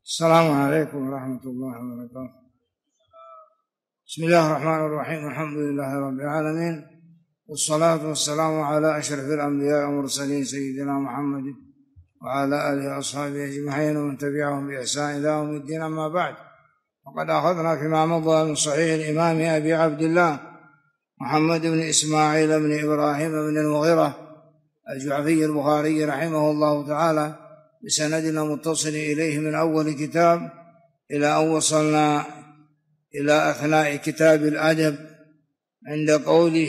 السلام عليكم ورحمة الله وبركاته. بسم الله الرحمن الرحيم. الحمد لله رب العالمين، والصلاة والسلام على أشرف الأنبياء والمرسلين سيدنا محمد وعلى آله وأصحابه أجمعين ومن تبعهم بإحسان إلى يوم الدين. أما بعد، وقد أخذنا فيما مضى من صحيح الإمام أبي عبد الله محمد بن إسماعيل بن إبراهيم بن المغيرة الجعفي البخاري رحمه الله تعالى بسندنا متصل إليه من أول كتاب إلى أن وصلنا إلى أثناء كتاب الأدب عند قوله: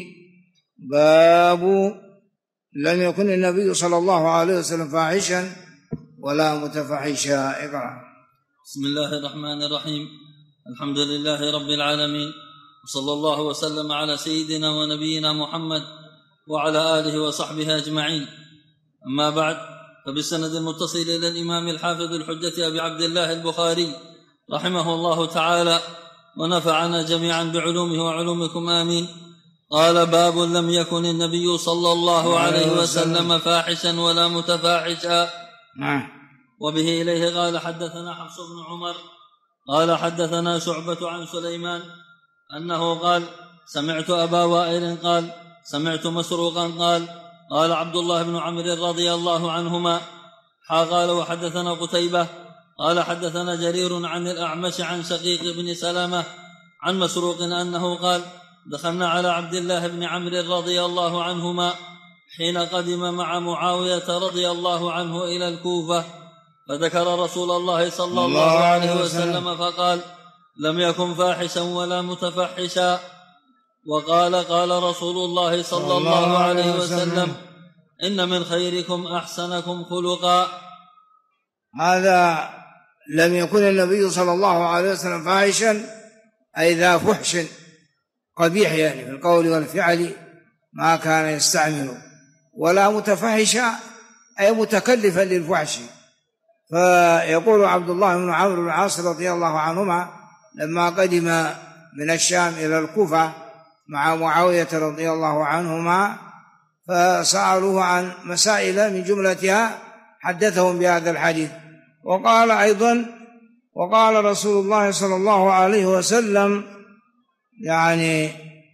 باب لم يكن النبي صلى الله عليه وسلم فاحشا ولا متفحشا. اقرأ. بسم الله الرحمن الرحيم. الحمد لله رب العالمين، وصلى الله وسلم على سيدنا ونبينا محمد وعلى آله وصحبه أجمعين. أما بعد، فبالسند المتصل إلى الإمام الحافظ الحجة أبي عبد الله البخاري رحمه الله تعالى ونفعنا جميعا بعلومه وعلومكم آمين. قال: باب لم يكن النبي صلى الله عليه وسلم فاحشا ولا متفاحشا. وبه إليه قال: حدثنا حفص بن عمر قال: حدثنا شعبة عن سليمان أنه قال: سمعت أبا وائل قال: سمعت مسروقا قال عبد الله بن عمرو رضي الله عنهما قال: وحدثنا قتيبة قال: حدثنا جرير عن الأعمش عن شقيق بن سلامة عن مسروق أنه قال: دخلنا على عبد الله بن عمرو رضي الله عنهما حين قدم مع معاوية رضي الله عنه إلى الكوفة، فذكر رسول الله صلى الله عليه وسلم فقال: لم يكن فاحشا ولا متفحشا. وقال: قال رسول الله صلى الله عليه وسلم: إن من خيركم أحسنكم خلقا. هذا لم يكن النبي صلى الله عليه وسلم فاحشا أي ذا فحش قبيح، يعني في القول والفعل ما كان يستعمل، ولا متفحشا أي متكلفا للفحش. فيقول عبد الله بن عمرو بن العاص رضي الله عنهما لما قدم من الشام إلى الكوفة مع معاوية رضي الله عنهما فسألوه عن مسائل من جملتها حدثهم بهذا الحديث. وقال أيضا: وقال رسول الله صلى الله عليه وسلم يعني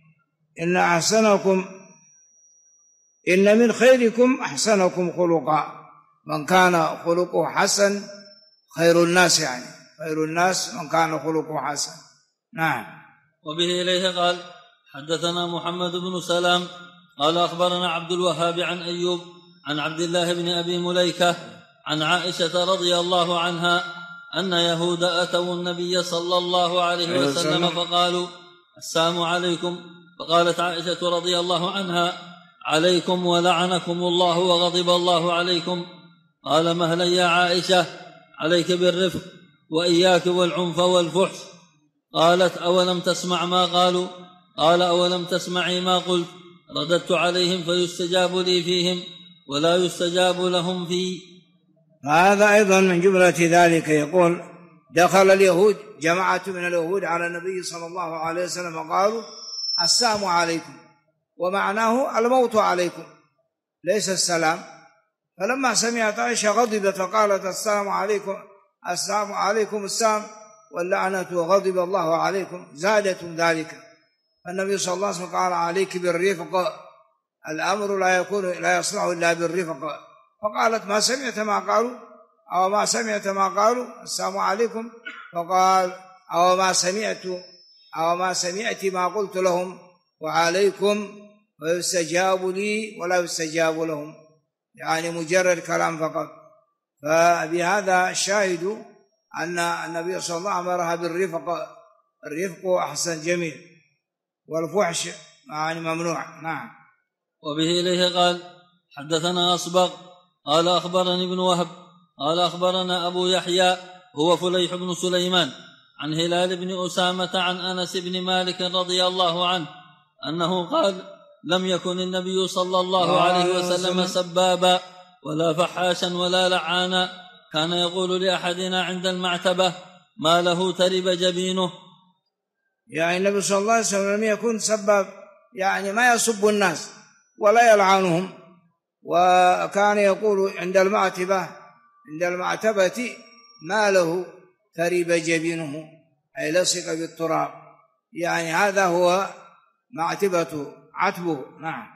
إن من خيركم أحسنكم خلقا، من كان خلقه حسن خير الناس، يعني خير الناس من كان خلقه حسن. نعم. وبه إليه قال: حدثنا محمد بن سلام قال: أخبرنا عبد الوهاب عن أيوب عن عبد الله بن أبي مليكة عن عائشة رضي الله عنها أن يهود أتوا النبي صلى الله عليه وسلم فقالوا: السلام عليكم. فقالت عائشة رضي الله عنها: عليكم ولعنكم الله وغضب الله عليكم. قال: مهلا يا عائشة، عليك بالرفق وإياك والعنف والفحش. قالت: أولم تسمع ما قالوا؟ قال: أولم تسمعي ما قلت؟ رددت عليهم فيستجاب لي فيهم ولا يستجاب لهم في. هذا أيضا من جملة ذلك. يقول: دخل اليهود جماعة من اليهود على النبي صلى الله عليه وسلم وقالوا: السلام عليكم، ومعناه الموت عليكم ليس السلام. فلما سمعت عائشة غضبت فقالت: السلام عليكم، السلام عليكم السلام واللعنة وغضب الله عليكم، زادت ذلك. فالنبي صلى الله عليه وسلم قال: عليك بالرفق، الأمر لا يصنع إلا بالرفق. فقالت: ما سمعت ما قالوا؟ أو ما سمعت ما قالوا السلام عليكم؟ فقال: أو ما سمعت ما قلت لهم وعليكم ويستجاب لي ولا يستجاب لهم، يعني مجرد كلام فقط. فبهذا الشاهد أن النبي صلى الله عليه وسلم أمرها بالرفق، الرفق أحسن جميل، والفحش يعني ممنوع. نعم. وبه إليه قال: حدثنا أصبغ قال: أخبرني ابن وهب قال: أخبرنا أبو يحيى هو فليح بن سليمان عن هلال بن أسامة عن أنس بن مالك رضي الله عنه أنه قال: لم يكن النبي صلى الله عليه وسلم سبابا ولا فحاشا ولا لعانا، كان يقول لأحدنا عند المعتبة: ما له ترب جبينه. يعني النبي صلى الله عليه وسلم لم يكن سباب، يعني ما يسب الناس ولا يلعنهم، وكان يقول عند المعتبة ما له ترب جبينه أي لصق بالتراب، يعني هذا هو عتبه. نعم.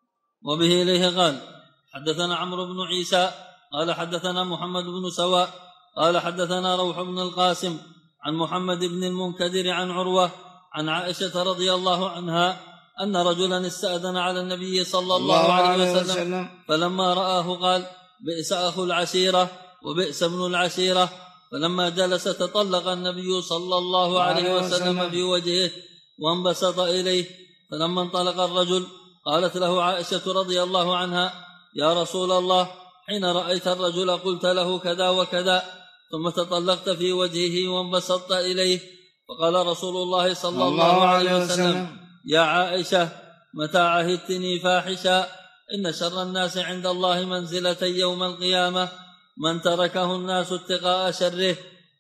وبه إليه قال حدثنا عمرو بن عيسى قال حدثنا محمد بن سواء قال حدثنا روح بن القاسم عن محمد بن المنكدر عن عروة عن عائشة رضي الله عنها أن رجلا استأذن على النبي صلى الله عليه وسلم فلما رآه قال بئس أخو العشيرة وبئس ابن العشيرة، فلما جلس تطلق النبي صلى الله عليه وسلم في وجهه وانبسط إليه، فلما انطلق الرجل قالت له عائشة رضي الله عنها يا رسول الله حين رأيت الرجل قلت له كذا وكذا ثم تطلقت في وجهه وانبسطت إليه، فقال رسول الله صلى الله عليه وسلم يا عائشة متى عهدتني فاحشا؟ إن شر الناس عند الله منزلة يوم القيامة من تركه الناس اتقاء شره.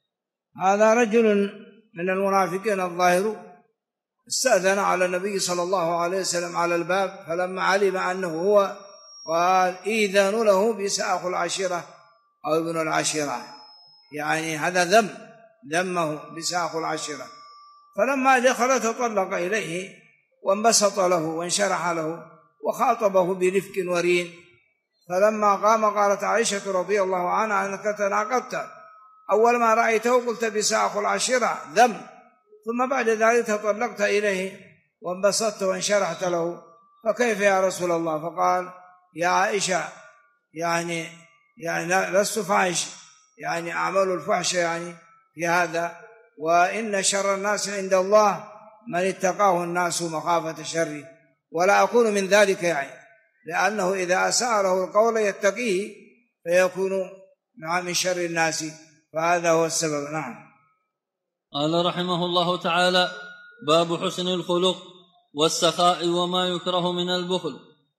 هذا رجل من المنافقين الظاهر استأذن على النبي صلى الله عليه وسلم على الباب، فلما علم أنه هو قال إيذان له بئس أخو العشيرة أو ابن العشيرة، يعني هذا ذمه بئس أخو العشيرة. فلما دخل تطلق إليه وانبسط له وانشرح له وخاطبه برفق ورين، فلما قام قالت عائشة رضي الله عنها أنك تناقضت، أول ما رأيته قلت بئس أخو العشيرة ذم، ثم بعد ذلك تطلقت إليه وانبسطت وانشرحت له، فكيف يا رسول الله؟ فقال يا عائشة يعني لست فاحش، يعني أعمل الفحش يعني في هذا، وإن شر الناس عند الله من اتقاه الناس مخافة شره، ولا أكون من ذلك، يعني لأنه إذا أساء له القول يتقيه فيكون من شر الناس، فهذا هو السبب. نعم. قال رحمه الله تعالى باب حسن الخلق والسخاء وما يكره من البخل.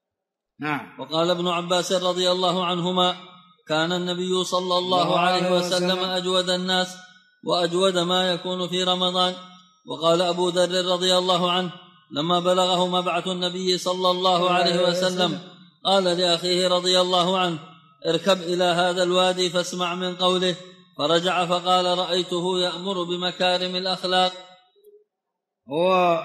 نعم. وقال ابن عباس رضي الله عنهما كان النبي صلى الله عليه وسلم أجود الناس وأجود ما يكون في رمضان. وقال أبو ذر رضي الله عنه لما بلغه مبعث النبي صلى الله عليه وسلم قال لأخيه رضي الله عنه اركب إلى هذا الوادي فاسمع من قوله، فرجع فقال رأيته يأمر بمكارم الأخلاق. هو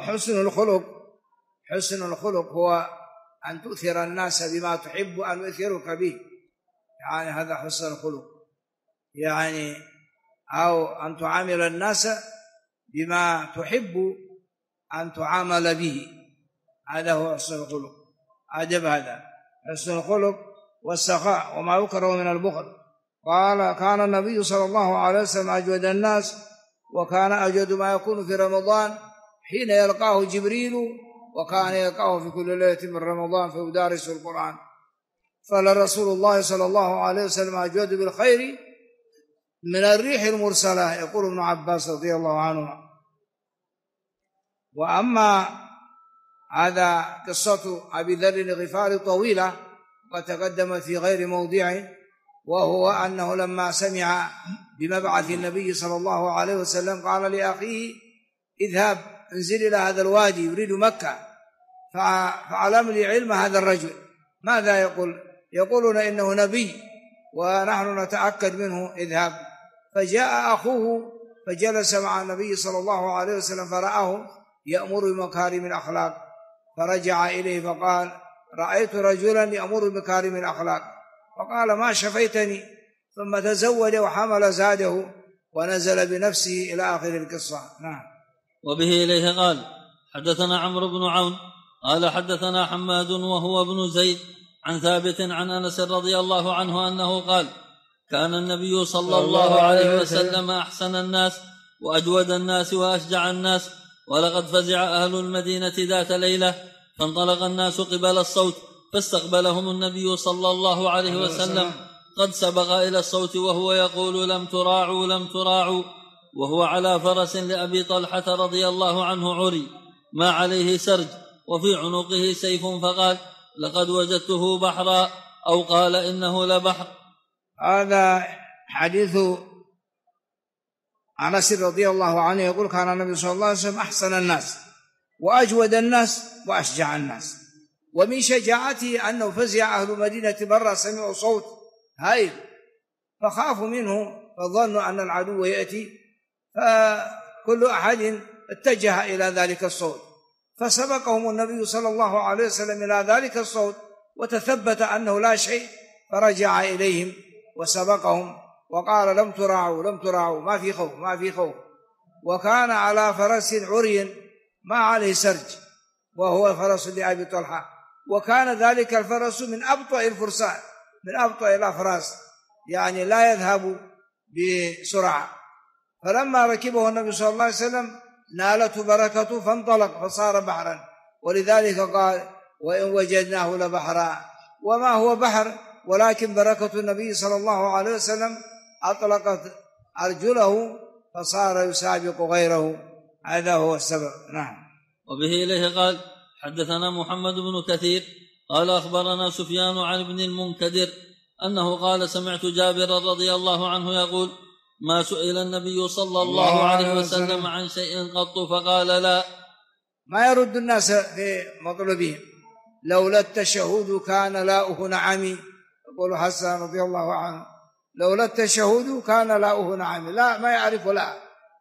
حسن الخلق هو أن تؤثر الناس بما تحب أن يؤثرك به، يعني هذا حسن الخلق، يعني أو أن تعامل الناس بما تحب أن تعامل به، هذا هو حسن الخلق. عجب هذا حسن الخلق والسخاء وما يكره من البخل. قال كان النبي صلى الله عليه وسلم أجود الناس، وكان أجود ما يكون في رمضان حين يلقاه جبريل، وكان يلقاه في كل ليلة من رمضان فيدارس القرآن. فلرسول الله صلى الله عليه وسلم أجود بالخير من الريح المرسلة، يقول ابن عباس رضي الله عنه. وأما هذا قصة أبي ذر الغفاري طويلة وقد تقدمت في غير موضعه، وهو أنه لما سمع بمبعث النبي صلى الله عليه وسلم قال لأخيه اذهب انزل إلى هذا الوادي يريد مكة فعلم لي علم هذا الرجل ماذا يقولون إنه نبي ونحن نتأكد منه، اذهب. فجاء أخوه فجلس مع النبي صلى الله عليه وسلم فرآه يأمر بمكارم الأخلاق، فرجع إليه فقال رأيت رجلا يأمر بمكارم الأخلاق، فقال ما شفيتني، ثم تزود وحمل زاده ونزل بنفسه إلى آخر القصة. نعم. وبه إليه قال حدثنا عمرو بن عون قال حدثنا حماد وهو ابن زيد عن ثابت عن أنس رضي الله عنه أنه قال كان النبي صلى الله عليه وسلم أحسن الناس وأجود الناس وأشجع الناس، ولقد فزع أهل المدينة ذات ليلة فانطلق الناس قبل الصوت فاستقبلهم النبي صلى الله عليه وسلم قد سبق إلى الصوت وهو يقول لم تراعوا لم تراعوا، وهو على فرس لأبي طلحة رضي الله عنه عري ما عليه سرج وفي عنقه سيف، فقال لقد وجدته بحرا أو قال إنه لبحر. هذا حديث أنس رضي الله عنه يقول كان النبي صلى الله عليه وسلم أحسن الناس وأجود الناس وأشجع الناس، ومن شجاعته أنه فزع أهل مدينة برا سمعوا صوت هائل فخافوا منه فظنوا أن العدو يأتي، فكل أحد اتجه إلى ذلك الصوت، فسبقهم النبي صلى الله عليه وسلم إلى ذلك الصوت وتثبت أنه لا شيء، فرجع إليهم وسبقهم وقال لم تراعوا ما في خوف. وكان على فرس عري ما عليه سرج، وهو فرس لأبي طلحة، وكان ذلك الفرس من أبطأ الفرسان، من أبطأ الأفراس، يعني لا يذهب بسرعة. فلما ركبه النبي صلى الله عليه وسلم نالته بركته فانطلق فصار بحرا، ولذلك قال وإن وجدناه لبحرا، وما هو بحر ولكن بركة النبي صلى الله عليه وسلم أطلقت أرجله فصار يسابق غيره، هذا هو السبب. نعم. وبه إليه قال حدثنا محمد بن كثير قال أخبرنا سفيان عن ابن المنكدر أنه قال سمعت جابر رضي الله عنه يقول ما سئل النبي صلى الله عليه وسلم عن شيء قط فقال لا. ما يرد الناس في مطلبهم، لولا التشهد كان لاؤه نعمي، يقول حسن رضي الله عنه لولا التشهد كان لاؤه نعمي، لا ما يعرف لا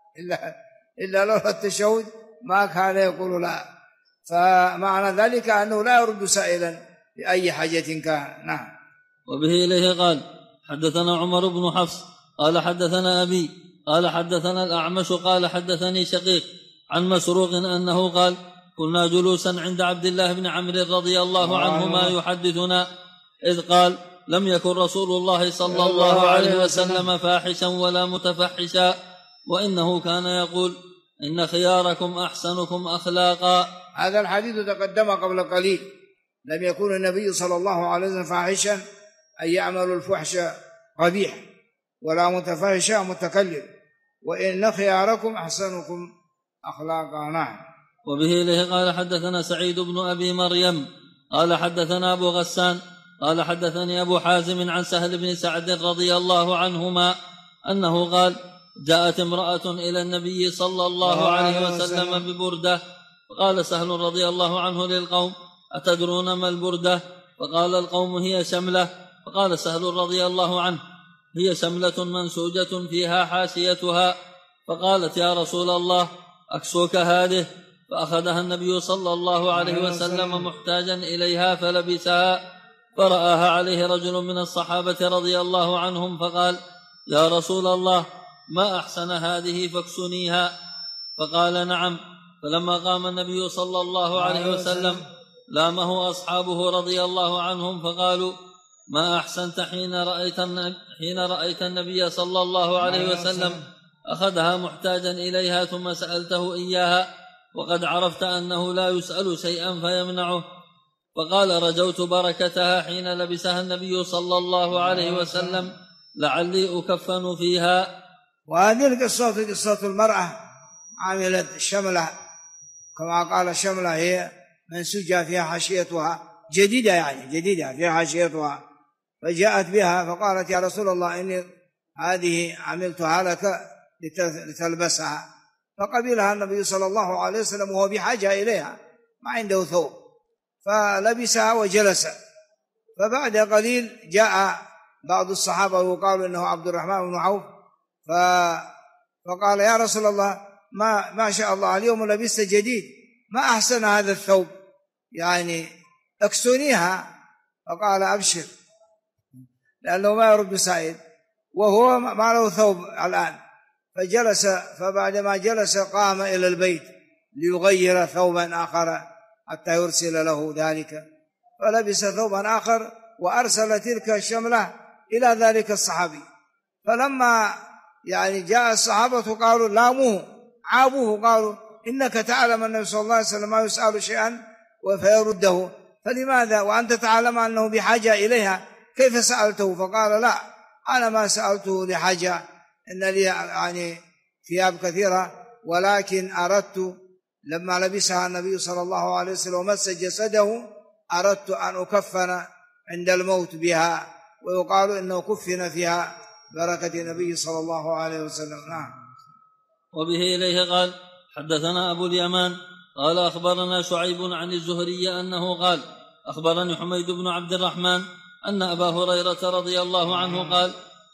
إلا لولا التشهد ما كان يقول لا، فمعنى ذلك أنه لا يرد سائلا بأي حاجة كان. نعم. وبه إليه قال حدثنا عمر بن حفص قال حدثنا أبي قال حدثنا الأعمش قال حدثني شقيق عن مسروق أنه قال كنا جلوسا عند عبد الله بن عمرو رضي الله عنهما يحدثنا إذ قال لم يكن رسول الله صلى الله عليه وسلم فاحشا ولا متفحشا، وإنه كان يقول إن خياركم أحسنكم أخلاقا. هذا الحديث تقدم قبل قليل، لم يكن النبي صلى الله عليه وسلم فاحشا أن يعمل الفحش قبيح، ولا متفحشا متكلم، وإن خياركم أحسنكم أخلاقا. نعم. وبه إليه قال حدثنا سعيد بن أبي مريم قال حدثنا أبو غسان قال حدثني أبو حازم عن سهل بن سعد رضي الله عنهما أنه قال جاءت امرأة إلى النبي صلى الله عليه وسلم ببردة، فقال سهل رضي الله عنه للقوم أتدرون ما البردة؟ فقال القوم هي شملة، فقال سهل رضي الله عنه هي شملة منسوجة فيها حاشيتها، فقالت يا رسول الله أكسوك هذه، فأخذها النبي صلى الله عليه وسلم محتاجا إليها فلبسها، فرآها عليه رجل من الصحابة رضي الله عنهم فقال يا رسول الله ما أحسن هذه فاكسنيها، فقال نعم. فلما قام النبي صلى الله عليه وسلم لامه أصحابه رضي الله عنهم فقالوا ما أحسنت حين رأيت النبي صلى الله عليه وسلم أخذها محتاجا إليها ثم سألته إياها وقد عرفت أنه لا يسأل شيئا فيمنعه. فقال رجوت بركتها حين لبسها النبي صلى الله عليه وسلم لعلي أكفن فيها. وهذه القصة قصة المرأة عملت الشملة، كما قال الشملة هي منسوجة فيها حاشيتها جديدة، يعني جديدة فيها حاشيتها، فجاءت بها فقالت يا رسول الله إني هذه عملتها لك لتلبسها، فقبلها النبي صلى الله عليه وسلم وهو بحاجة إليها ما عنده ثوب، فلبسها وجلس. فبعد قليل جاء بعض الصحابة وقالوا إنه عبد الرحمن بن عوف، فقال يا رسول الله ما شاء الله اليوم لبست جديد، ما أحسن هذا الثوب، يعني اكسونيها. فقال أبشر، لأنه ما يرد سائل وهو ما له ثوب الآن. فجلس، فبعدما جلس قام إلى البيت ليغير ثوبا آخر حتى يرسل له ذلك، فلبس ثوبا آخر وأرسل تلك الشملة إلى ذلك الصحابي. فلما يعني جاء الصحابة قالوا لاموه عابوه، قالوا إنك تعلم أن النبي صلى الله عليه وسلم ما يسأل شيئا فيرده، فلماذا وأنت تعلم أنه بحاجة إليها كيف سألته؟ فقال لا أنا ما سألته لحاجة، إن لي يعني ثياب كثيرة، ولكن أردت لما لبسها النبي صلى الله عليه وسلم ومس جسده أردت أن أكفن عند الموت بها، ويقال إنه كفن فيها بركة النبي صلى الله عليه وسلم. نعم. وبه إليه قال حدثنا أبو اليمان قال أخبرنا شعيب عن الزهري أنه قال أخبرني حميد بن عبد الرحمن أن أبا هريرة رضي الله عنه قال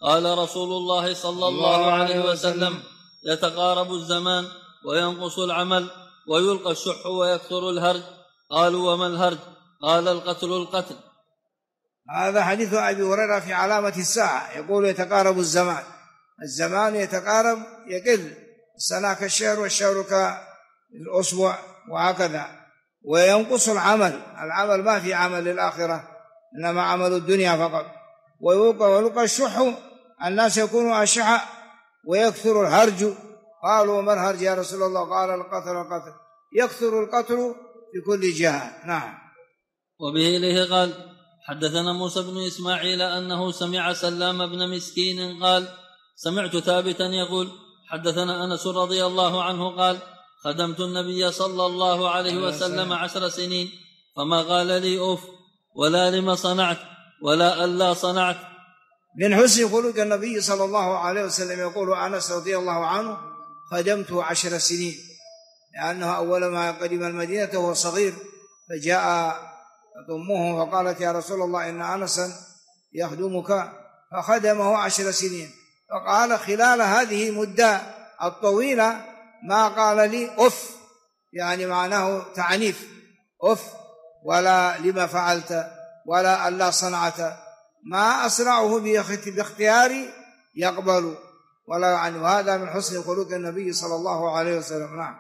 قال رسول الله صلى الله عليه وسلم: يتقارب الزمان وينقص العمل ويلقى الشح ويكثر الهرج. قالوا: وما الهرج؟ قال: القتل. هذا حديث أبي هريرة في علامة الساعة، يقول: يتقارب الزمان يتقارب، يقل، السنة كالشهر والشهر كالأسبوع وهكذا. وينقص العمل ما في عمل للآخرة، إنما عمل الدنيا فقط. ويلقى الشح، الناس يكونوا أشحاء، ويكثر الهرج. قالوا: وما الهرج يا رسول الله؟ قال: القتل. يكثر القتل في كل جهة. نعم. وبه إليه قال: حدثنا موسى بن إسماعيل أنه سمع سلام بن مسكين قال: سمعت ثابتا يقول: حدثنا أنس رضي الله عنه قال: خدمت النبي صلى الله عليه وسلم 10 سنين، فما قال لي أف ولا لما صنعت ولا ألا صنعت. من حسن خلق النبي صلى الله عليه وسلم، يقول أنس رضي الله عنه: خدمته 10 سنين، لأنه أول ما قدم المدينة وهو صغير، فجاء أمه فقالت: يا رسول الله إن أنسا يخدمك، فخدمه 10 سنين. فقال: خلال هذه المدة الطويلة ما قال لي أف، يعني معناه تعنيف، أف ولا لما فعلت ولا ألا صنعت، ما أسرعه باختياري يقبل ولا يعني. وهذا من حسن خلق النبي صلى الله عليه وسلم. نعم.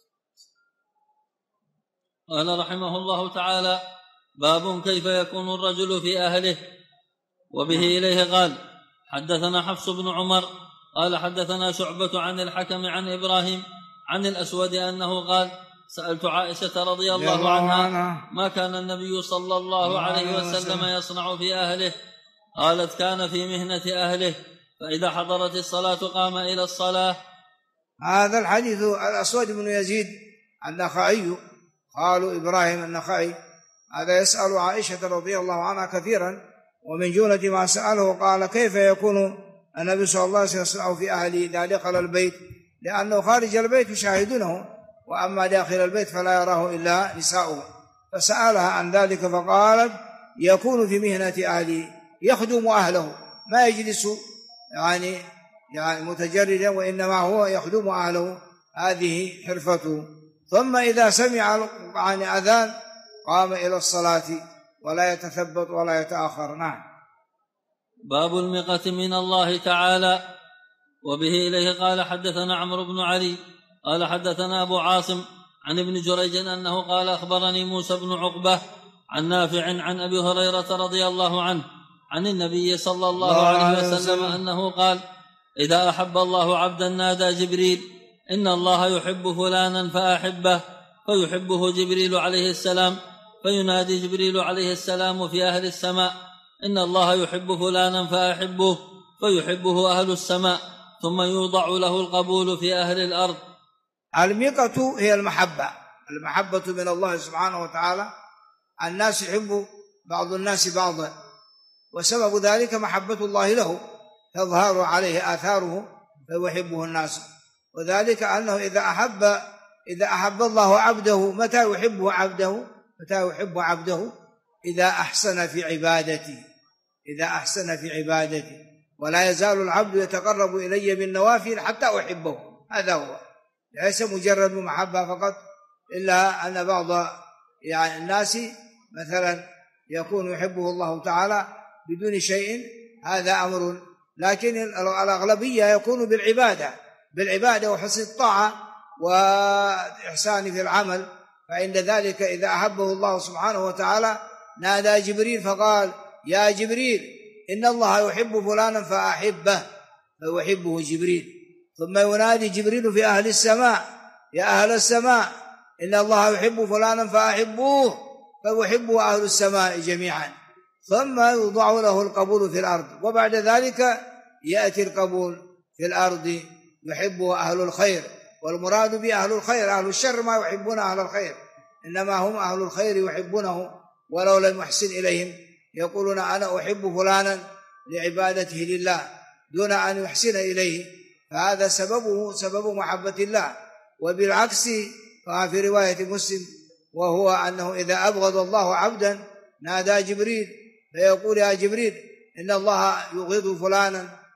قال رحمه الله تعالى: باب كيف يكون الرجل في أهله. وبه إليه قال: حدثنا حفص بن عمر قال: حدثنا شعبة عن الحكم عن إبراهيم عن الأسود أنه قال: سألت عائشة رضي الله عنها ما كان النبي صلى الله عليه وسلم يصنع في أهله؟ قالت: كان في مهنة أهله، فإذا حضرت الصلاة قام إلى الصلاة. هذا الحديث الأسود بن يزيد النخعي، قالوا إبراهيم النخعي، هذا يسأل عائشة رضي الله عنها كثيرا، ومن جملة ما سأله قال: كيف يكون النبي صلى الله عليه وسلم يصنع في أهله إذا دخل البيت؟ لأنه خارج البيت يشاهدونه، وأما داخل البيت فلا يراه إلا نساؤه. فسألها عن ذلك فقالت: يكون في مهنة أهله، يخدم أهله، ما يجلس يعني متجردا، وإنما هو يخدم أهله، هذه حرفته. ثم إذا سمع عن أذان قام إلى الصلاة ولا يتثبت ولا يتأخر. نعم. باب المقة من الله تعالى. وبه إليه قال: حدثنا عمرو بن علي قال: حدثنا أبو عاصم عن ابن جريج أنه قال: أخبرني موسى بن عقبة عن نافع عن أبي هريرة رضي الله عنه عن النبي صلى الله عليه وسلم أنه قال: إذا أحب الله عبدا نادى جبريل: إن الله يحب فلانا فأحبه، فيحبه جبريل عليه السلام، فينادي جبريل عليه السلام في أهل السماء: إن الله يحب فلانا فأحبه، فيحبه أهل السماء، ثم يوضع له القبول في أهل الأرض. المقة هي المحبة من الله سبحانه وتعالى. الناس يحب بعض الناس بعضا، وسبب ذلك محبة الله له، تظهر عليه آثاره فيحبه الناس. وذلك أنه إذا أحب الله عبده، متى يحبه عبده؟ إذا أحسن في عبادته. ولا يزال العبد يتقرب إلي بالنوافل حتى أحبه، هذا هو، ليس مجرد محبة فقط. إلا أن بعض الناس مثلا يكون يحبه الله تعالى بدون شيء، هذا أمر، لكن الأغلبية يكون بالعبادة وحسن الطاعة وإحسان في العمل. فعند ذلك إذا أحبه الله سبحانه وتعالى نادى جبريل فقال: يا جبريل إن الله يحب فلانا فأحبه، فيحبه جبريل. ثم ينادي جبريل في أهل السماء: يا أهل السماء إن الله يحب فلانا فأحبوه، فيحبه أهل السماء جميعا. ثم يوضع له القبول في الأرض، وبعد ذلك يأتي القبول في الأرض، يحبه أهل الخير. والمراد بأهل الخير، أهل الشر ما يحبون أهل الخير، إنما هم أهل الخير يحبونه ولو لم يحسن إليهم، يقولون: أنا أحب فلانا لعبادته لله دون أن يحسن إليه، فهذا سبب محبة الله. وبالعكس في رواية مسلم، وهو أنه إذا أبغض الله عبدا نادى جبريل فيقول: يا جبريل إن الله يبغض فلانا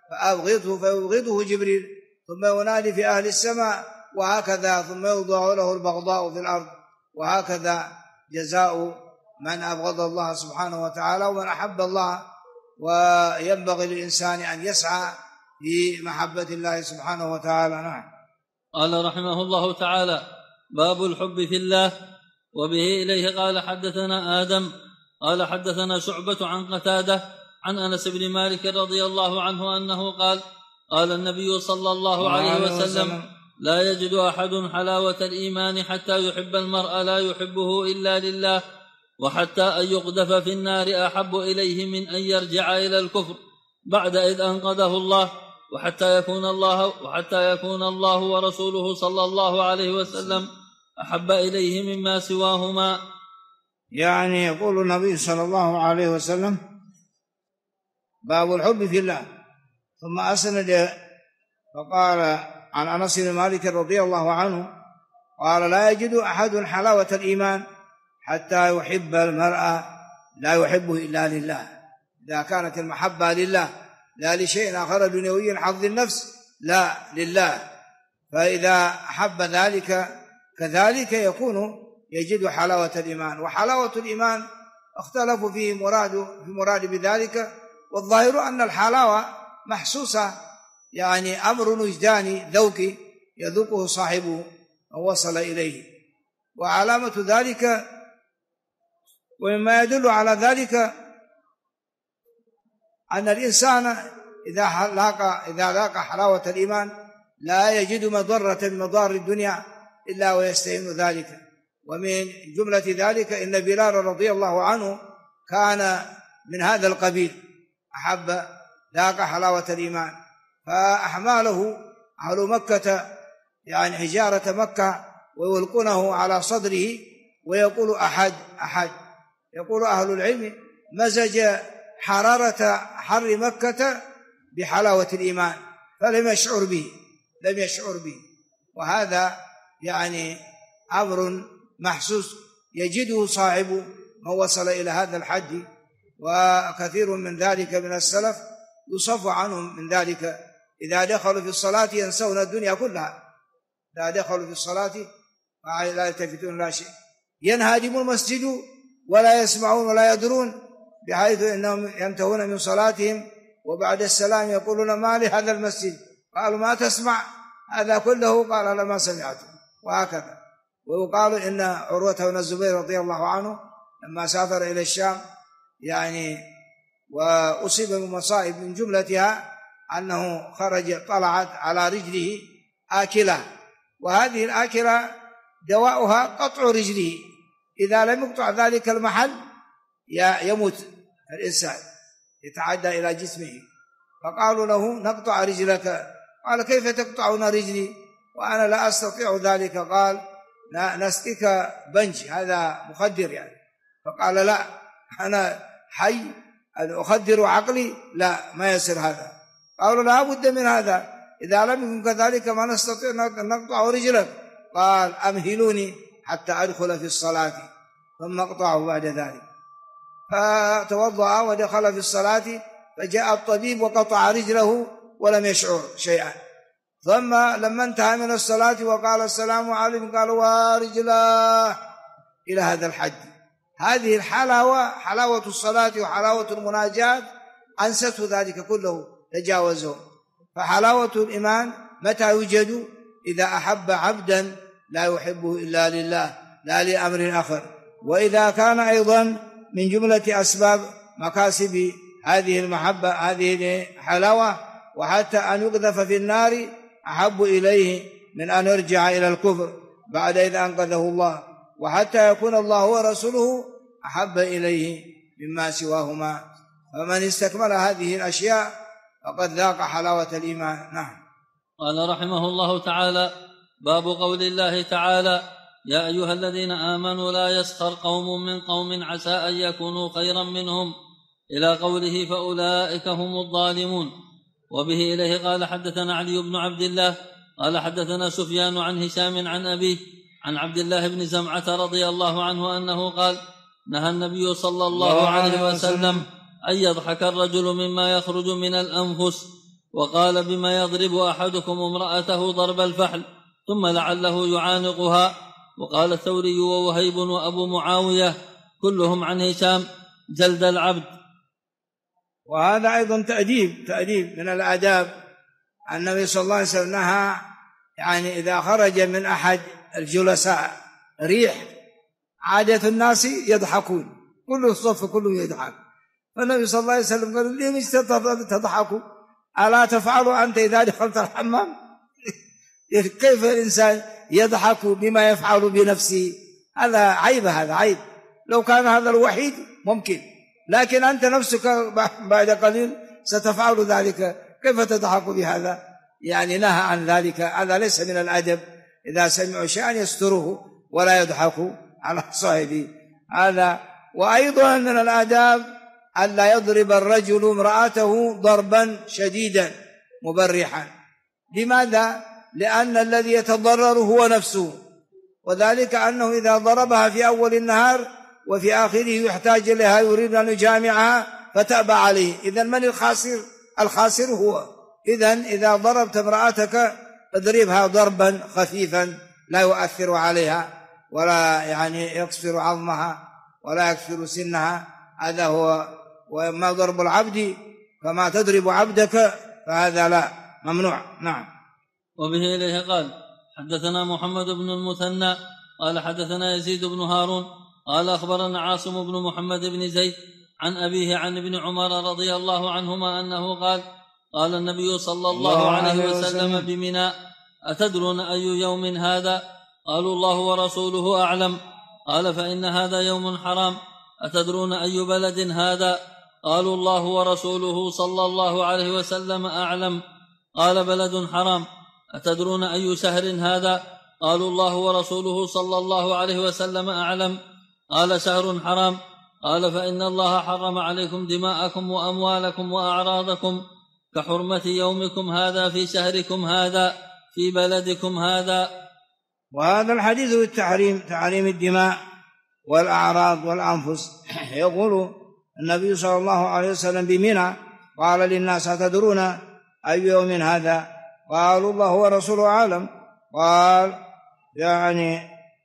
فأبغضه فيبغضه جبريل، ثم ينادي في أهل السماء، وهكذا، ثم يوضع له البغضاء في الأرض. وهكذا جزاء من أبغض الله سبحانه وتعالى ومن أحب الله. وينبغي للإنسان أن يسعى في محبة الله سبحانه وتعالى. نعم. قال رحمه الله تعالى: باب الحب في الله. وبه إليه قال حدثنا آدم قال حدثنا شعبة عن قتادة عن أنس بن مالك رضي الله عنه أنه قال: قال النبي صلى الله عليه وسلم: لا يجد أحد حلاوة الإيمان حتى يحب المرء لا يحبه إلا لله، وحتى أن يقذف في النار أحب إليه من أن يرجع إلى الكفر بعد إذ أنقذه الله، وحتى يكون الله ورسوله صلى الله عليه وسلم أحب إليه مما سواهما. يعني يقول النبي صلى الله عليه وسلم: باب الحب في الله. ثم أسند فقال عن أنس بن مالك رضي الله عنه قال: لا يجد أحد حلاوة الإيمان حتى يحب المرء لا يحبه إلا لله. إذا كانت المحبة لله لا لشيء آخر دنيوي حظ النفس، لا لله، فإذا أحب ذلك كذلك يكون يجد حلاوة الإيمان. وحلاوة الإيمان اختلفوا في مراد بذلك، والظاهر أن الحلاوة محسوسة، يعني أمر وجداني ذوقي يذوقه صاحبه ووصل إليه. وعلامة ذلك ومما يدل على ذلك أن الإنسان إذا لاقى حلاوة الإيمان لا يجد مضرة من مضار الدنيا إلا ويستهين ذلك. ومن جملة ذلك إن بلال رضي الله عنه كان من هذا القبيل، لاقى حلاوة الإيمان، فأحماله أهل مكة يعني حجارة مكة ويلقونه على صدره ويقول أحد أحد. يقول أهل العلم: مزج حرارة حر مكة بحلاوة الإيمان فلم يشعر به. وهذا يعني أمر محسوس يجده صاحب من وصل إلى هذا الحد. وكثير من ذلك من السلف يصف عنهم من ذلك، إذا دخلوا في الصلاة ينسون الدنيا كلها، إذا دخلوا في الصلاة لا يلتفتون لا شيء، ينهدم المسجد ولا يسمعون ولا يدرون، بحيث إنهم ينتهون من صلاتهم وبعد السلام يقولون: ما لهذا المسجد؟ قالوا: ما تسمع هذا كله؟ قال: لا ما سمعته. وهكذا. ويقال إن عروة بن الزبير رضي الله عنه لما سافر إلى الشام يعني وأصيب بمصائب، من جملتها أنه طلعت على رجله آكلة، وهذه الآكلة دواؤها قطع رجله، إذا لم يقطع ذلك المحل يموت الإنسان، يتعدى إلى جسمه. فقالوا له: نقطع رجلك. قال: كيف تقطعون رجلي وأنا لا أستطيع ذلك؟ قال: نسقيك بنج، هذا مخدر يعني. فقال: لا، أنا حي أخدر عقلي، لا، ما يصير هذا. قالوا: لا بد من هذا، إذا لم يكن كذلك ما نستطيع أن نقطع رجلك. قال: أمهلوني حتى أدخل في الصلاة ثم اقطعه بعد ذلك. فتوضأ ودخل في الصلاة، فجاء الطبيب وقطع رجله ولم يشعر شيئا. ثم لما انتهى من الصلاة وقال: السلام عليكم، قال: ورجلاه، إلى هذا الحد. هذه حلاوة الصلاة وحلاوة المناجاة أنسته ذلك كله، تجاوزه. فحلاوة الإيمان متى يوجد؟ إذا أحب عبدا لا يحبه إلا لله لا لأمر آخر. وإذا كان أيضا من جملة أسباب مكاسب هذه المحبة هذه الحلاوة، وحتى أن يقذف في النار أحب إليه من أن يرجع إلى الكفر بعد إذا أنقذه الله، وحتى يكون الله ورسوله أحب إليه مما سواهما. فمن استكمل هذه الأشياء فقد ذاق حلاوة الإيمان. نعم. قال رحمه الله تعالى: باب قول الله تعالى: يا أيها الذين آمنوا لا يسخر قوم من قوم عسى أن يكونوا خيرا منهم، إلى قوله: فأولئك هم الظالمون. وبه إليه قال حدثنا علي بن عبد الله قال حدثنا سفيان عن هشام عن أبيه عن عبد الله بن زمعة رضي الله عنه أنه قال: نهى النبي صلى الله عليه وسلم أن يضحك الرجل مما يخرج من الأنفس، وقال بما يضرب أحدكم امرأته ضرب الفحل ثم لعله يعانقها. وقال الثوري ووهيب وأبو معاوية كلهم عن هشام جلد العبد. وهذا أيضا تأديب من الآداب. النبي صلى الله عليه وسلم نهى يعني إذا خرج من أحد الجلساء ريح عادة الناس يضحكون، كل الصف كله يضحك، فالنبي صلى الله عليه وسلم قال ليه تضحكوا؟ ألا تفعلوا أنت إذا دخلت الحمام؟ كيف الإنسان يضحك بما يفعل بنفسه؟ هذا عيب، هذا عيب. لو كان هذا الوحيد ممكن، لكن أنت نفسك بعد قليل ستفعل ذلك، كيف تضحك بهذا؟ يعني نهى عن ذلك، هذا ليس من الأدب. إذا سمعوا شيئا يستروه ولا يضحكوا على صاحبه هذا. وأيضا من الآداب ألا يضرب الرجل امرأته ضربا شديدا مبرحا. لماذا؟ لأن الذي يتضرر هو نفسه، وذلك أنه إذا ضربها في أول النهار وفي آخره يحتاج إليها يريد أن يجامعها فتأبى عليه، إذن من الخاسر؟ الخاسر هو. إذن إذا ضربت امرأتك اضربها ضربا خفيفا لا يؤثر عليها ولا يعني يكسر عظمها ولا يكسر سنها، هذا هو. وما ضرب العبد كما تضرب عبدك فهذا لا، ممنوع. نعم. وبه إليه قال حدثنا محمد بن المثنى قال حدثنا يزيد بن هارون قال أخبرنا عاصم بن محمد بن زيد عن أبيه عن ابن عمر رضي الله عنهما أنه قال قال النبي صلى الله عليه وسلم بمنى أتدرون أي يوم هذا؟ قالوا الله ورسوله أعلم. قال فإن هذا يوم حرام. أتدرون أي بلد هذا؟ قالوا الله ورسوله صلى الله عليه وسلم أعلم. قال بلد حرام. أتدرون أي شهر هذا؟ قالوا الله ورسوله صلى الله عليه وسلم أعلم. قال شهر حرام. قال فإن الله حرم عليكم دماءكم وأموالكم وأعراضكم كحرمة يومكم هذا في شهركم هذا في بلدكم هذا. وهذا الحديث بالتحريم، تحريم الدماء والأعراض والأنفس. يقول النبي صلى الله عليه وسلم بمنى قال للناس أتدرون أي يوم هذا؟ قالوا الله ورسوله أعلم. قال يعني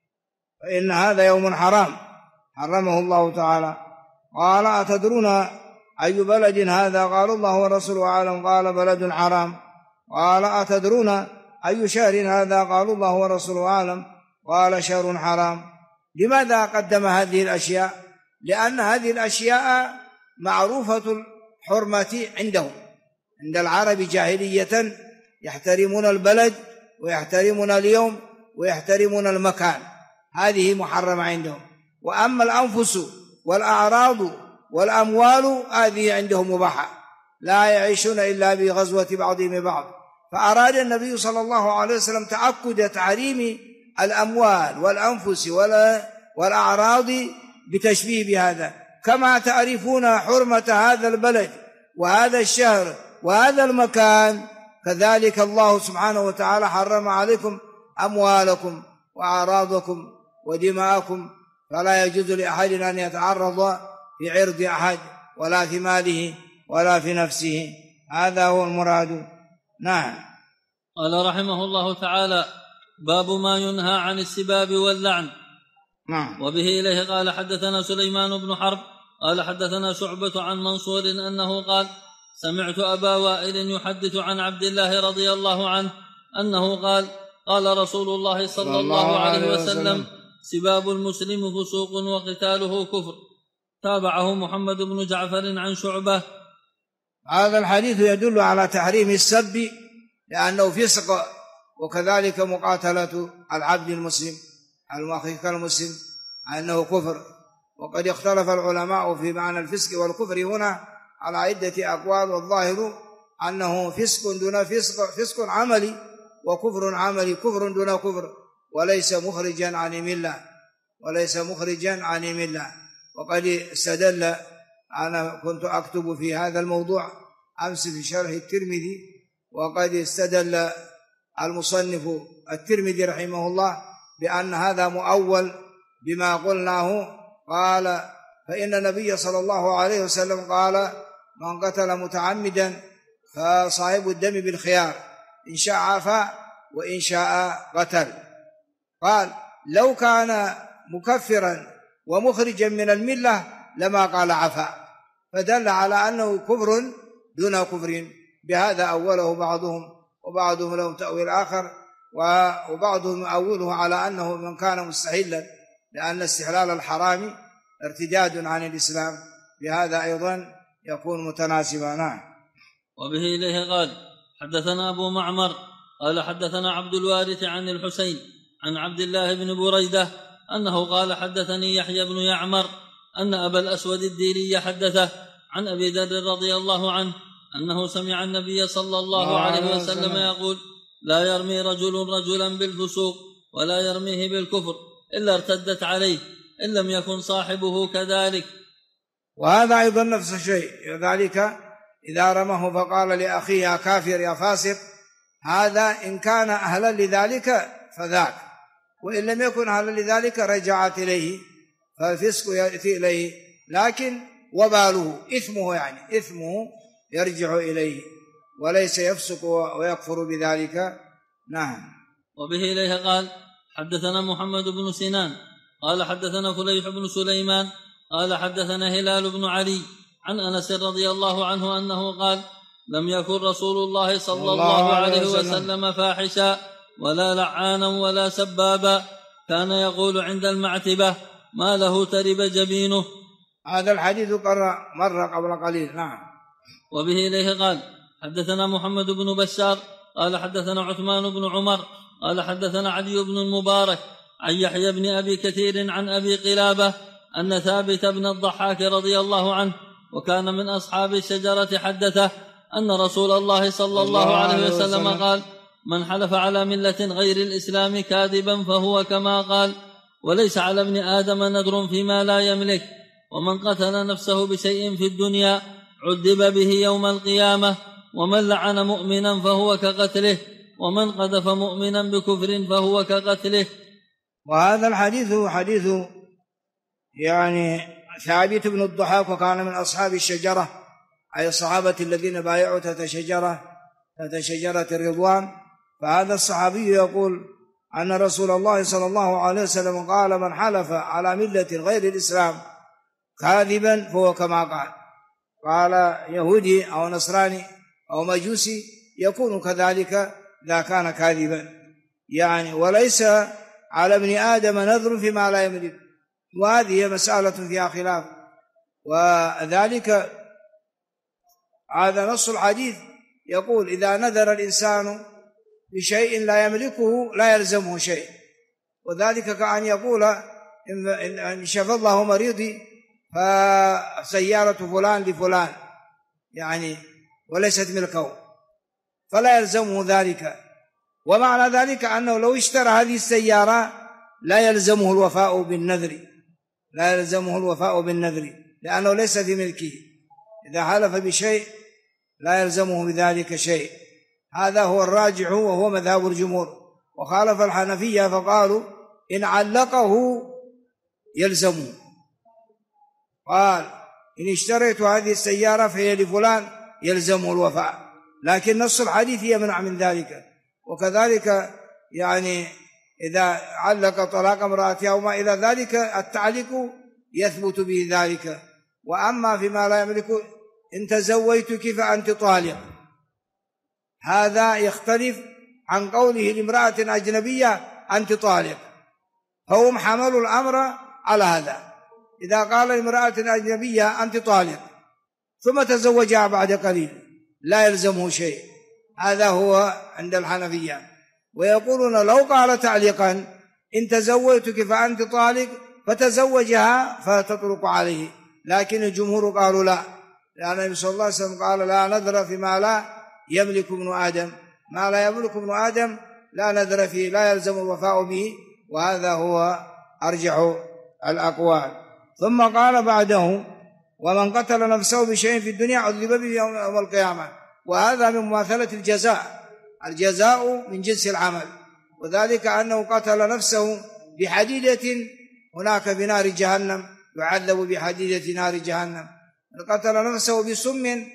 فإن هذا يوم حرام حرمه الله تعالى. قال أتدرون أي بلد هذا؟ قالوا الله ورسوله أعلم. قال بلد حرام. قال أتدرون أي شهر هذا؟ قالوا الله ورسوله أعلم. قال شهر حرام. لماذا قدم هذه الأشياء؟ لأن هذه الأشياء معروفة الحرمة عندهم، عند العرب جاهلية يحترمون البلد ويحترمون اليوم ويحترمون المكان، هذه محرمة عندهم. وأما الأنفس والأعراض والأموال هذه عندهم مباحة، لا يعيشون إلا بغزوة بعضهم بعض. فأراد النبي صلى الله عليه وسلم تأكد تحريم الأموال والأنفس والأعراض بتشبيه بهذا. كما تعرفون حرمة هذا البلد وهذا الشهر وهذا المكان، كذلك الله سبحانه وتعالى حرم عليكم أموالكم وأعراضكم ودماءكم، فلا يجوز لأحد أن يتعرض في عرض أحد ولا في ماله ولا في نفسه، هذا هو المراد. نعم. قال رحمه الله تعالى باب ما ينهى عن السباب واللعن. نعم. وبه إليه قال حدثنا سليمان بن حرب قال حدثنا شعبة عن منصور أنه قال سمعت أبا وائل يحدث عن عبد الله رضي الله عنه أنه قال قال رسول الله صلى الله عليه وسلم سباب المسلم فسوق وقتاله كفر. تابعه محمد بن جعفر عن شعبة. هذا الحديث يدل على تحريم السب لأنه فسق، وكذلك مقاتلة العبد المسلم المخيك المسلم أنه كفر. وقد اختلف العلماء في معنى الفسق والكفر هنا على عدة أقوال، والظاهر أنه فسق دون فسق، فسق عملي وكفر عملي، كفر دون كفر، وليس مخرجا عن الملة، وليس مخرجا عن الملة. وقد استدل، أنا كنت أكتب في هذا الموضوع أمس في شرح الترمذي، وقد استدل المصنف الترمذي رحمه الله بأن هذا مؤول بما قلناه. قال فإن النبي صلى الله عليه وسلم قال من قتل متعمدا فصاحب الدم بالخيار إن شاء عفا وإن شاء قتل. قال لو كان مكفرا ومخرجا من الملة لما قال عفا، فدل على أنه كفر دون كفر. بهذا أوله بعضهم، وبعضهم لهم تأويل آخر، وبعضهم يؤوله على أنه من كان مستحلا، لأن استحلال الحرام ارتداد عن الإسلام، بهذا أيضا يكون متناسبا. نعم. وبه إليه قال حدثنا أبو معمر قال حدثنا عبد الوارث عن الحسين عن عبد الله بن بريدة أنه قال حدثني يحيى بن يعمر أن أبا الأسود الديلي حدثه عن أبي ذر رضي الله عنه أنه سمع النبي صلى الله عليه وسلم يقول لا يرمي رجل رجلا بالفسوق ولا يرميه بالكفر إلا ارتدت عليه إن لم يكن صاحبه كذلك. وهذا أيضا نفس الشيء، ذلك إذا رمه فقال لأخيه يا كافر يا فاسق، هذا إن كان أهلا لذلك فذاك، وإن لم يكن أهلا لذلك رجعت إليه، فالفسق يأتي إليه، لكن وباله إثمه، يعني إثمه يرجع إليه وليس يفسق ويكفر بذلك. نعم. وبه إليه قال حدثنا محمد بن سنان قال حدثنا فليح بن سليمان قال حدثنا هلال بن علي عن أنس رضي الله عنه أنه قال لم يكن رسول الله صلى الله عليه وسلم فاحشا ولا لعانا ولا سبابا، كان يقول عند المعتبة ما له ترب جبينه. هذا الحديث مر قبل قليل. نعم. وبه إليه قال حدثنا محمد بن بشار قال حدثنا عثمان بن عمر قال حدثنا علي بن المبارك عن يحيى بن أبي كثير عن أبي قلابة أن ثابت بن الضحاك رضي الله عنه وكان من أصحاب الشجرة حدثه أن رسول الله صلى الله عليه وسلم قال من حلف على ملة غير الإسلام كاذبا فهو كما قال، وليس على ابن آدم نذر فيما لا يملك، ومن قتل نفسه بشيء في الدنيا عذب به يوم القيامة، ومن لعن مؤمنا فهو كقتله، ومن قذف مؤمنا بكفر فهو كقتله. وهذا الحديث حديث يعني ثابت بن الضحاك، وكان من أصحاب الشجرة، أي الصحابة الذين بايعوا تحت شجرة الرضوان. فهذا الصحابي يقول أن رسول الله صلى الله عليه وسلم قال من حلف على ملة غير الإسلام كاذبا فهو كما قال يهودي أو نصراني أو مجوسي يكون كذلك إذا كان كاذبا، يعني وليس على ابن آدم نذر فيما لا يملك. وهذه مسألة فيها خلاف، وذلك هذا نص الحديث يقول إذا نذر الإنسان بشيء لا يملكه لا يلزمه شيء، وذلك كأن يقول إن شفى الله مريضي فسيارة فلان لفلان، يعني وليست ملكه فلا يلزمه ذلك. ومعنى ذلك أنه لو اشترى هذه السيارة لا يلزمه الوفاء بالنذر، لأنه ليس في ملكه. إذا حلف بشيء لا يلزمه بذلك شيء. هذا هو الراجح وهو مذهب الجمهور. وخالف الحنفية فقالوا إن علقه يلزمه، قال إن اشتريت هذه السيارة فهي لفلان يلزمه الوفاء، لكن نص الحديث يمنع من ذلك. وكذلك يعني إذا علق طلاق امرأته أو ما إلى ذلك التعليق يثبت به ذلك. وأما فيما لا يملك إن تزوجتك فأنت طالق، هذا يختلف عن قوله لامرأة أجنبية أنت طالق، فهم حملوا الأمر على هذا. إذا قال لامرأة أجنبية أنت طالق ثم تزوجها بعد قليل لا يلزمه شيء، هذا هو عند الحنفية. ويقولون لو قال تعليقا إن تزوجتك فأنت طالق فتزوجها فتطلق عليه، لكن الجمهور قالوا لا، لأن النبي صلى الله عليه وسلم قال لا نذر فيما لا يملك ابن آدم، ما لا يملك ابن آدم لا نذر فيه، لا يلزم الوفاء به، وهذا هو أرجح الأقوال. ثم قال بعده ومن قتل نفسه بشيء في الدنيا عذب به يوم القيامة، وهذا من مماثلة الجزاء من جنس العمل، وذلك أنه قتل نفسه بحديدة هناك بنار جهنم يعذب بحديدة نار جهنم، قتل نفسه بسم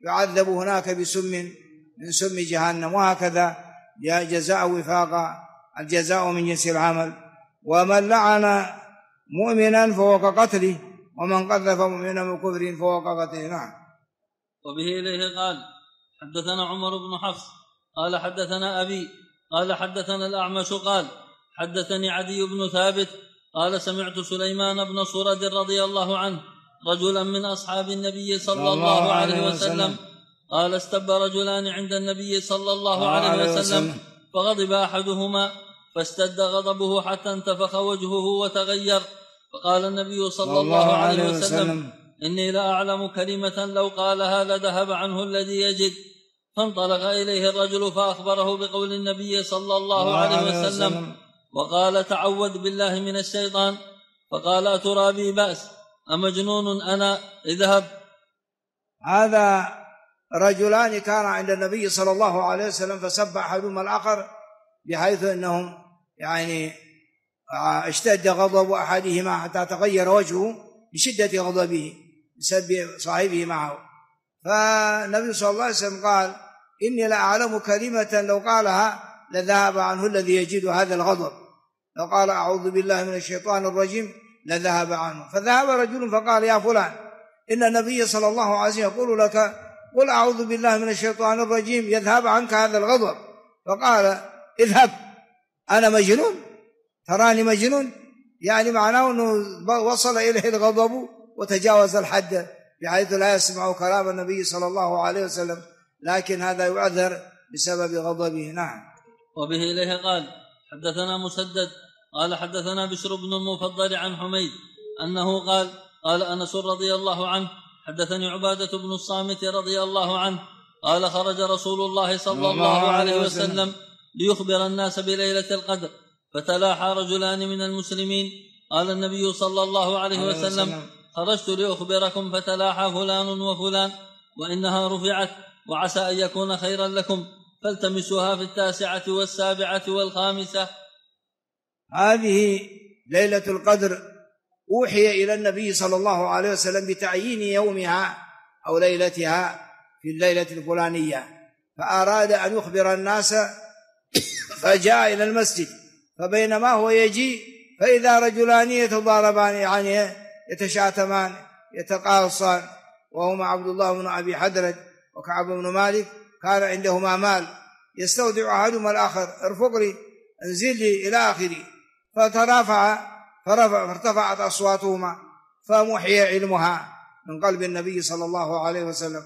يعذب هناك بسم من سم جهنم، وهكذا جزاء وفاقا، الجزاء من جنس العمل. ومن لعن مؤمنا فهو كقتله، ومن قذف مؤمنا بكفر فهو كقتله. نعم. وبه إليه قال حدثنا عمر بن حفص قال حدثنا أبي قال حدثنا الأعمش قال حدثني عدي بن ثابت قال سمعت سليمان بن صرد رضي الله عنه رجلا من أصحاب النبي صلى الله عليه وسلم قال استب رجلان عند النبي صلى الله عليه وسلم فغضب أحدهما فاشتد غضبه حتى انتفخ وجهه وتغير، فقال النبي صلى الله عليه وسلم إني لأعلم كلمة لو قالها لذهب عنه الذي يجد. فانطلق إليه الرجل فأخبره بقول النبي صلى الله عليه وسلم وقال تعوذ بالله من الشيطان، فقال أترى بي بأس أمجنون أنا؟ اذهب. هذا رجلان كان عند النبي صلى الله عليه وسلم فسب أحدهما الآخر بحيث أنهم اشتد غضب أحدهما حتى تغير وجهه بشدة غضبه بسبب صاحبه معه. فالنبي صلى الله عليه وسلم قال إني لأعلم كلمة لو قالها لذهب عنه الذي يجد هذا الغضب، لو قال أعوذ بالله من الشيطان الرجيم لذهب عنه. فذهب رجل فقال يا فلان إن النبي صلى الله عليه وسلم يقول لك قل أعوذ بالله من الشيطان الرجيم يذهب عنك هذا الغضب. فقال اذهب أنا مجنون؟ تراني مجنون؟ يعني معناه أنه وصل إليه الغضب وتجاوز الحد بحيث لا يسمع كلام النبي صلى الله عليه وسلم، لكن هذا يعذر بسبب غضبه. نعم. وبه إليه قال حدثنا مسدد قال حدثنا بشر بن المفضل عن حميد أنه قال أنس رضي الله عنه حدثني عبادة بن الصامت رضي الله عنه قال خرج رسول الله صلى الله عليه وسلم ليخبر الناس بليلة القدر، فتلاحى رجلان من المسلمين. قال النبي صلى الله عليه وسلم خرجت لأخبركم فتلاحى فلان وفلان وإنها رفعت وعسى أن يكون خيرا لكم فالتمسوها في 9 و7 و5. هذه ليلة القدر أوحي إلى النبي صلى الله عليه وسلم بتعيين يومها أو ليلتها في الليلة الفلانية، فأراد أن يخبر الناس فجاء إلى المسجد، فبينما هو يجي فإذا رجلان يتضاربان يعني يتشاتمان يتقاصان، وهما عبد الله بن أبي حدرج وكعب بن مالك، كان عندهما مال يستودع أحدهما الآخر ارفق لي انزل لي إلى آخره، فارتفعت أصواتهما فمحي علمها من قلب النبي صلى الله عليه وسلم،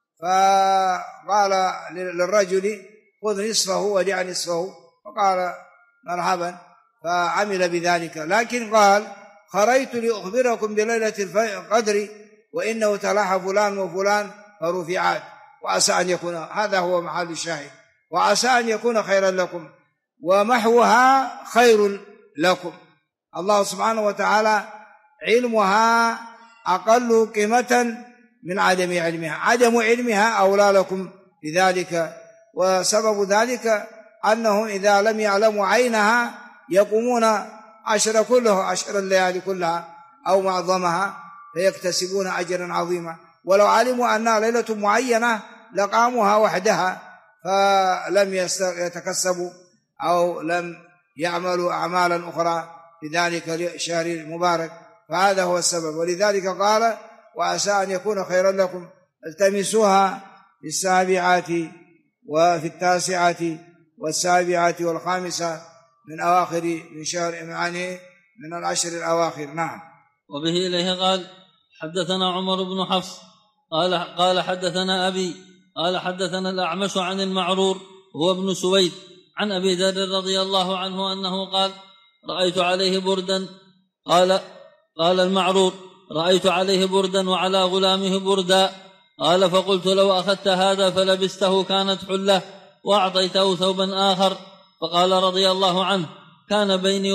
فقال للرجل خذ نصفه ودع نصفه، فقال مرحبا فعمل بذلك. لكن قال خرجت لأخبركم بليلة القدر وإنه تلاحى فلان وفلان فرفعات وعسى أن يكون، هذا هو محل الشاهد، وعسى أن يكون خيرا لكم ومحوها خير لكم. الله سبحانه وتعالى علمها أقل قيمة من عدم علمها، عدم علمها أولى لكم بذلك، وسبب ذلك أنهم إذا لم يعلموا عينها يقومون 10 الليالي كلها أو معظمها فيكتسبون أجرا عظيما، ولو علموا أنها ليلة معينة لقاموها وحدها فلم يتكسبوا أو لم يعملوا أعمالا أخرى في ذلك الشهر المبارك، فهذا هو السبب. ولذلك قال وعسى أن يكون خيرا لكم التمسوها في 7 وفي 9 و7 و5 من أواخر من شهر يعني من 10 الأواخر. نعم. وبه إليه قال حدثنا عمر بن حفص قال حدثنا أبي قال حدثنا الأعمش عن المعرور هو ابن سويد عن أبي ذر رضي الله عنه أنه قال رأيت عليه بردا قال المعرور رأيت عليه بردا وعلى غلامه بردا، قال فقلت لو أخذت هذا فلبسته كانت حلة وأعطيته ثوبا آخر، فقال رضي الله عنه كان بيني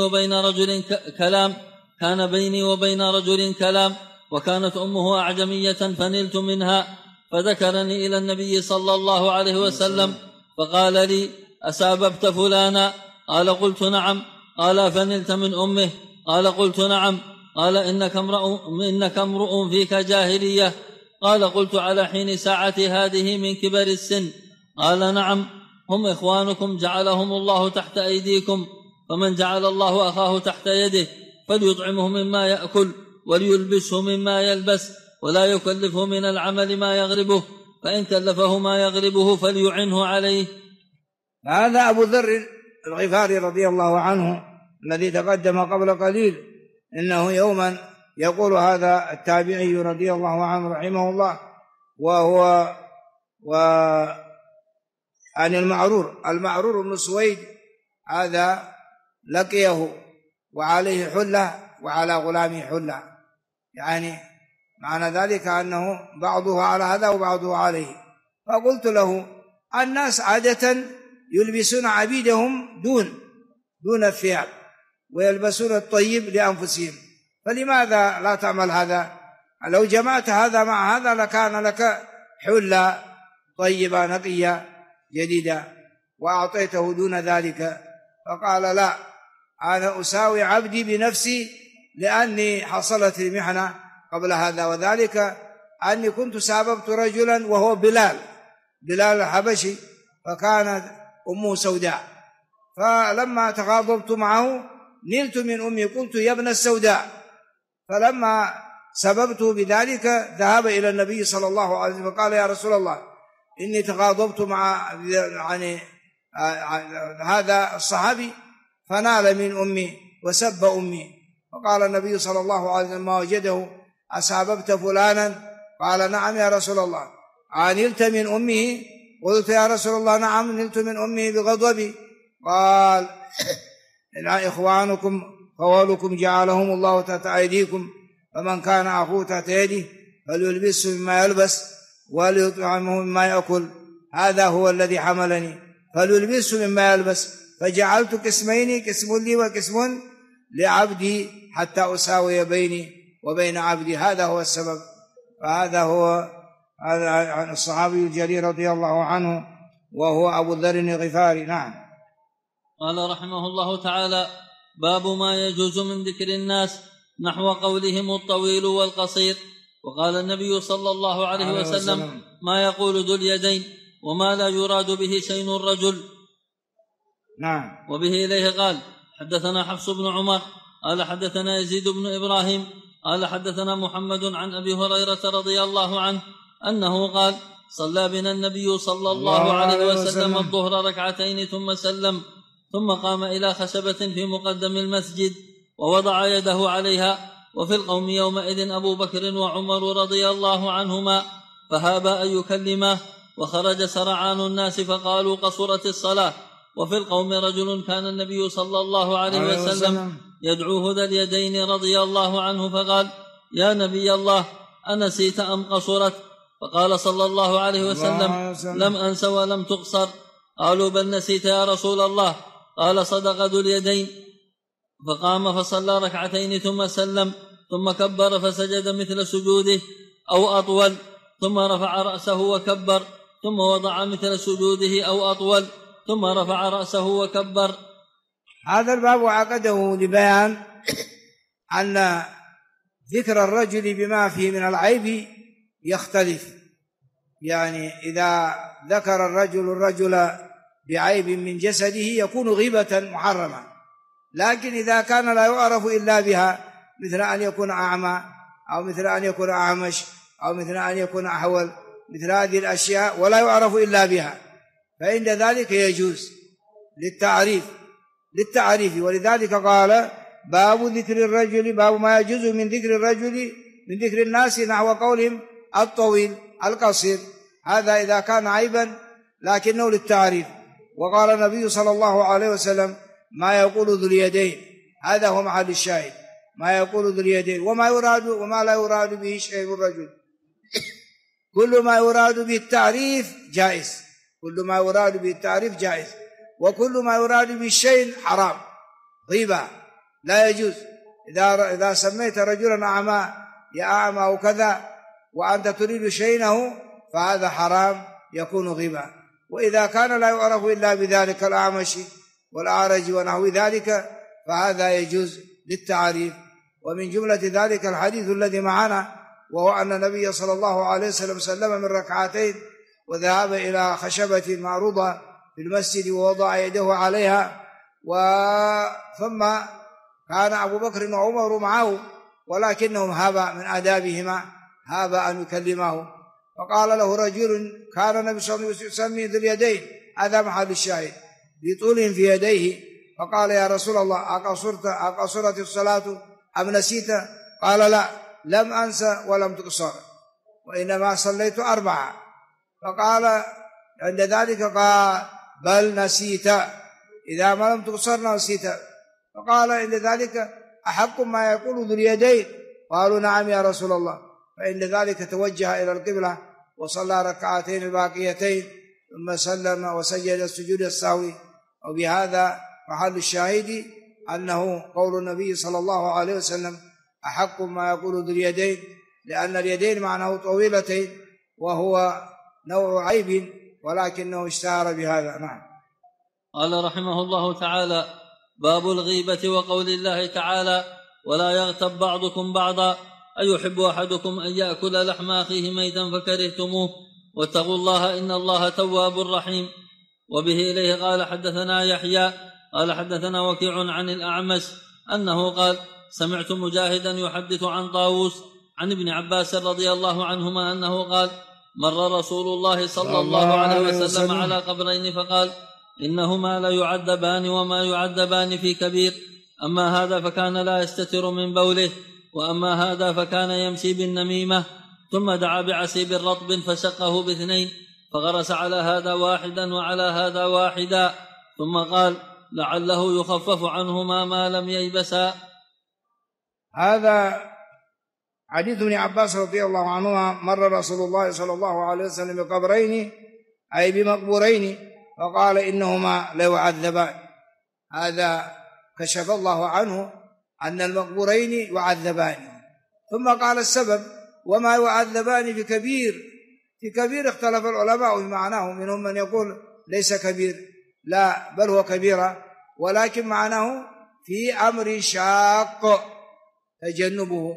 وبين رجل كلام وكانت أمه أعجمية فنلت منها، فذكرني إلى النبي صلى الله عليه وسلم فقال لي أساببت فلانا؟ قال قلت نعم. قال فنلت من أمه؟ قال قلت نعم. قال إنك امرؤ فيك جاهلية. قال قلت على حين ساعة هذه من كبر السن؟ قال نعم، هم إخوانكم جعلهم الله تحت أيديكم، فمن جعل الله أخاه تحت يده فليطعمه مما يأكل وليلبسه مما يلبس، ولا يكلفه من العمل ما يغربه، فإن كلفه ما يغربه فليعنه عليه. هذا أبو ذر الغفاري رضي الله عنه الذي تقدم قبل قليل، إنه يوما يقول هذا التابعي رضي الله عنه رحمه الله عن المعرور بن سويد، هذا لقيه وعليه حلة وعلى غلامه حلة، يعني معنى ذلك أنه بعضه على هذا وبعضه عليه. فقلت له الناس عادة يلبسون عبيدهم دون الثياب ويلبسون الطيب لأنفسهم، فلماذا لا تعمل هذا؟ لو جمعت هذا مع هذا لكان لك حلة طيبة نقية جديدة وأعطيته دون ذلك. فقال لا، أنا أساوي عبدي بنفسي، لأني حصلت المحنة قبل هذا، وذلك أني كنت ساببت رجلا وهو بلال الحبشي، فكانت أمه سوداء، فلما تغاضبت معه نلت من أمي، قلت يا ابن السوداء، فلما سببته بذلك ذهب إلى النبي صلى الله عليه وسلم وقال يا رسول الله إني تغاضبت مع هذا الصحابي فنال من أمي وسب أمي. فقال النبي صلى الله عليه وسلم ما وجده أسببت فلانا؟ قال نعم يا رسول الله. نلت من أمه؟ قلت يا رسول الله نعم نلت من أمه بغضبي. قال إن إخوانكم خوالكم جعلهم الله تحت أيديكم، فمن كان أخوه تحت يده فليلبسه مما يلبس وليطعمه مما يأكل، هذا هو الذي حملني، فليلبسه مما يلبس، فجعلت قسمين، قسم لي وقسم لعبدي حتى أساوي بيني وبين عبدي، هذا هو السبب. فهذا هو عن الصحابي الجليل رضي الله عنه وهو أبو ذر الغفاري. نعم. قال رحمه الله تعالى: باب ما يجوز من ذكر الناس نحو قولهم الطويل والقصير. وقال النبي صلى الله عليه وسلم: ما يقول ذو اليدين وما لا يراد به شين الرجل. نعم. وبه إليه قال: حدثنا حفص بن عمر قال حدثنا يزيد بن إبراهيم قال حدثنا محمد عن أبي هريرة رضي الله عنه أنه قال: صلى بنا النبي صلى الله عليه وسلم الظهر ركعتين ثم سلم، ثم قام إلى خشبة في مقدم المسجد ووضع يده عليها، وفي القوم يومئذ أبو بكر وعمر رضي الله عنهما، فهابا أن يكلماه، وخرج سرعان الناس فقالوا قصرت الصلاة. وفي القوم رجل كان النبي صلى الله عليه وسلم يدعوه ذا اليدين رضي الله عنه، فقال: يا نبي الله أنسيت أم قصرت؟ فقال صلى الله عليه وسلم: لم أنس ولم تقصر. قالوا: بل نسيت يا رسول الله. قال: صدق ذو اليدين. فقام فصلى ركعتين ثم سلم، ثم كبر فسجد مثل سجوده أو أطول، ثم رفع رأسه وكبر، ثم وضع مثل سجوده أو أطول، ثم رفع رأسه وكبر. هذا الباب عقده لبيان أن ذكر الرجل بما فيه من العيب يختلف، يعني إذا ذكر الرجل بعيب من جسده يكون غيبة محرمة، لكن إذا كان لا يعرف إلا بها، مثل أن يكون أعمى، أو مثل أن يكون أعمش، أو مثل أن يكون أحول، مثل هذه الأشياء ولا يعرف إلا بها، فإن ذلك يجوز للتعريف. ولذلك قال: باب ذكر الرجل، باب ما يجوز من ذكر الرجل من ذكر الناس نحو قولهم الطويل القصير، هذا إذا كان عيبا لكنه للتعريف. وقال النبي صلى الله عليه وسلم: ما يقول ذو اليدين، هذا هو محل الشاهد، ما يقول ذو اليدين، وما يراد وما لا يراد به شيء الرجل. كل ما يراد به التعريف جائز، كل ما يراد به التعريف جائز، وكل ما يراد به الشيء حرام، غيبة لا يجوز. إذا سميت رجلا أعمى يا أعمى وكذا وأنت تريد شينه فهذا حرام، يكون غيبة. وإذا كان لا يعرف إلا بذلك الأعمش والأعرج ونحو ذلك فهذا يجوز للتعريف. ومن جملة ذلك الحديث الذي معنا، وهو أن النبي صلى الله عليه وسلم سلم من ركعتين وذهب إلى خشبة معروضة في المسجد ووضع يده عليها، ثم كان أبو بكر وعمر معه ولكنهم هاب من آدابهما هاب أن يكلمه، فقال له رجل كان النبي صلى الله عليه وسلم يسمي ذي اليدين، هذا محل الشاهد، بطول في يديه، فقال يا رسول الله أقصرت الصلاة أم نسيت؟ قال لا، لم أنسى ولم تقصر، وإنما صليت 4. فقال عند ذلك قال بل نسيت، إذا ما لم تقصر نسيت. فقال عند ذلك أحق ما يقول ذو اليدين؟ قالوا نعم يا رسول الله. فعند ذلك توجه إلى القبلة وصلى ركعتين الباقيتين ثم سلم وسجد السجود السهوي. وبهذا محل الشاهد أنه قول النبي صلى الله عليه وسلم أحق ما يقول ذو اليدين، لأن اليدين معناه طويلتين وهو نوع عيب ولكنه اشتهر بهذا. نعم. قال رحمه الله تعالى: باب الغيبة وقول الله تعالى: ولا يغتب بعضكم بعضا، أيحب أحدكم أن يأكل لحم أخيه ميتا فكرهتموه، واتقوا الله إن الله تواب رحيم. وبه إليه قال حدثنا يحيى قال حدثنا وكيع عن الأعمش أنه قال: سمعت مجاهدا يحدث عن طاووس عن ابن عباس رضي الله عنهما أنه قال: مر رسول الله صلى الله عليه وسلم على قبرين فقال: إنهما لا يعذبان وما يعذبان في كبير، أما هذا فكان لا يستتر من بوله، وأما هذا فكان يمشي بالنميمة. ثم دعا بعسيب رطب فشقه باثنين، فغرس على هذا واحدا وعلى هذا واحدا، ثم قال: لعله يخفف عنهما ما لم ييبسا. هذا حديث ابن عباس رضي الله عنهما: مر رسول الله صلى الله عليه وسلم بقبرين أي بمقبورين فقال: إنهما لا يعذبان. هذا كشف الله عنه أن المقبورين يعذبان، ثم قال السبب: وما يعذبان في كبير. في كبير اختلف العلماء في معناه، منهم من يقول ليس كبير، لا بل هو كبيرة، ولكن معناه في أمر شاق تجنبه،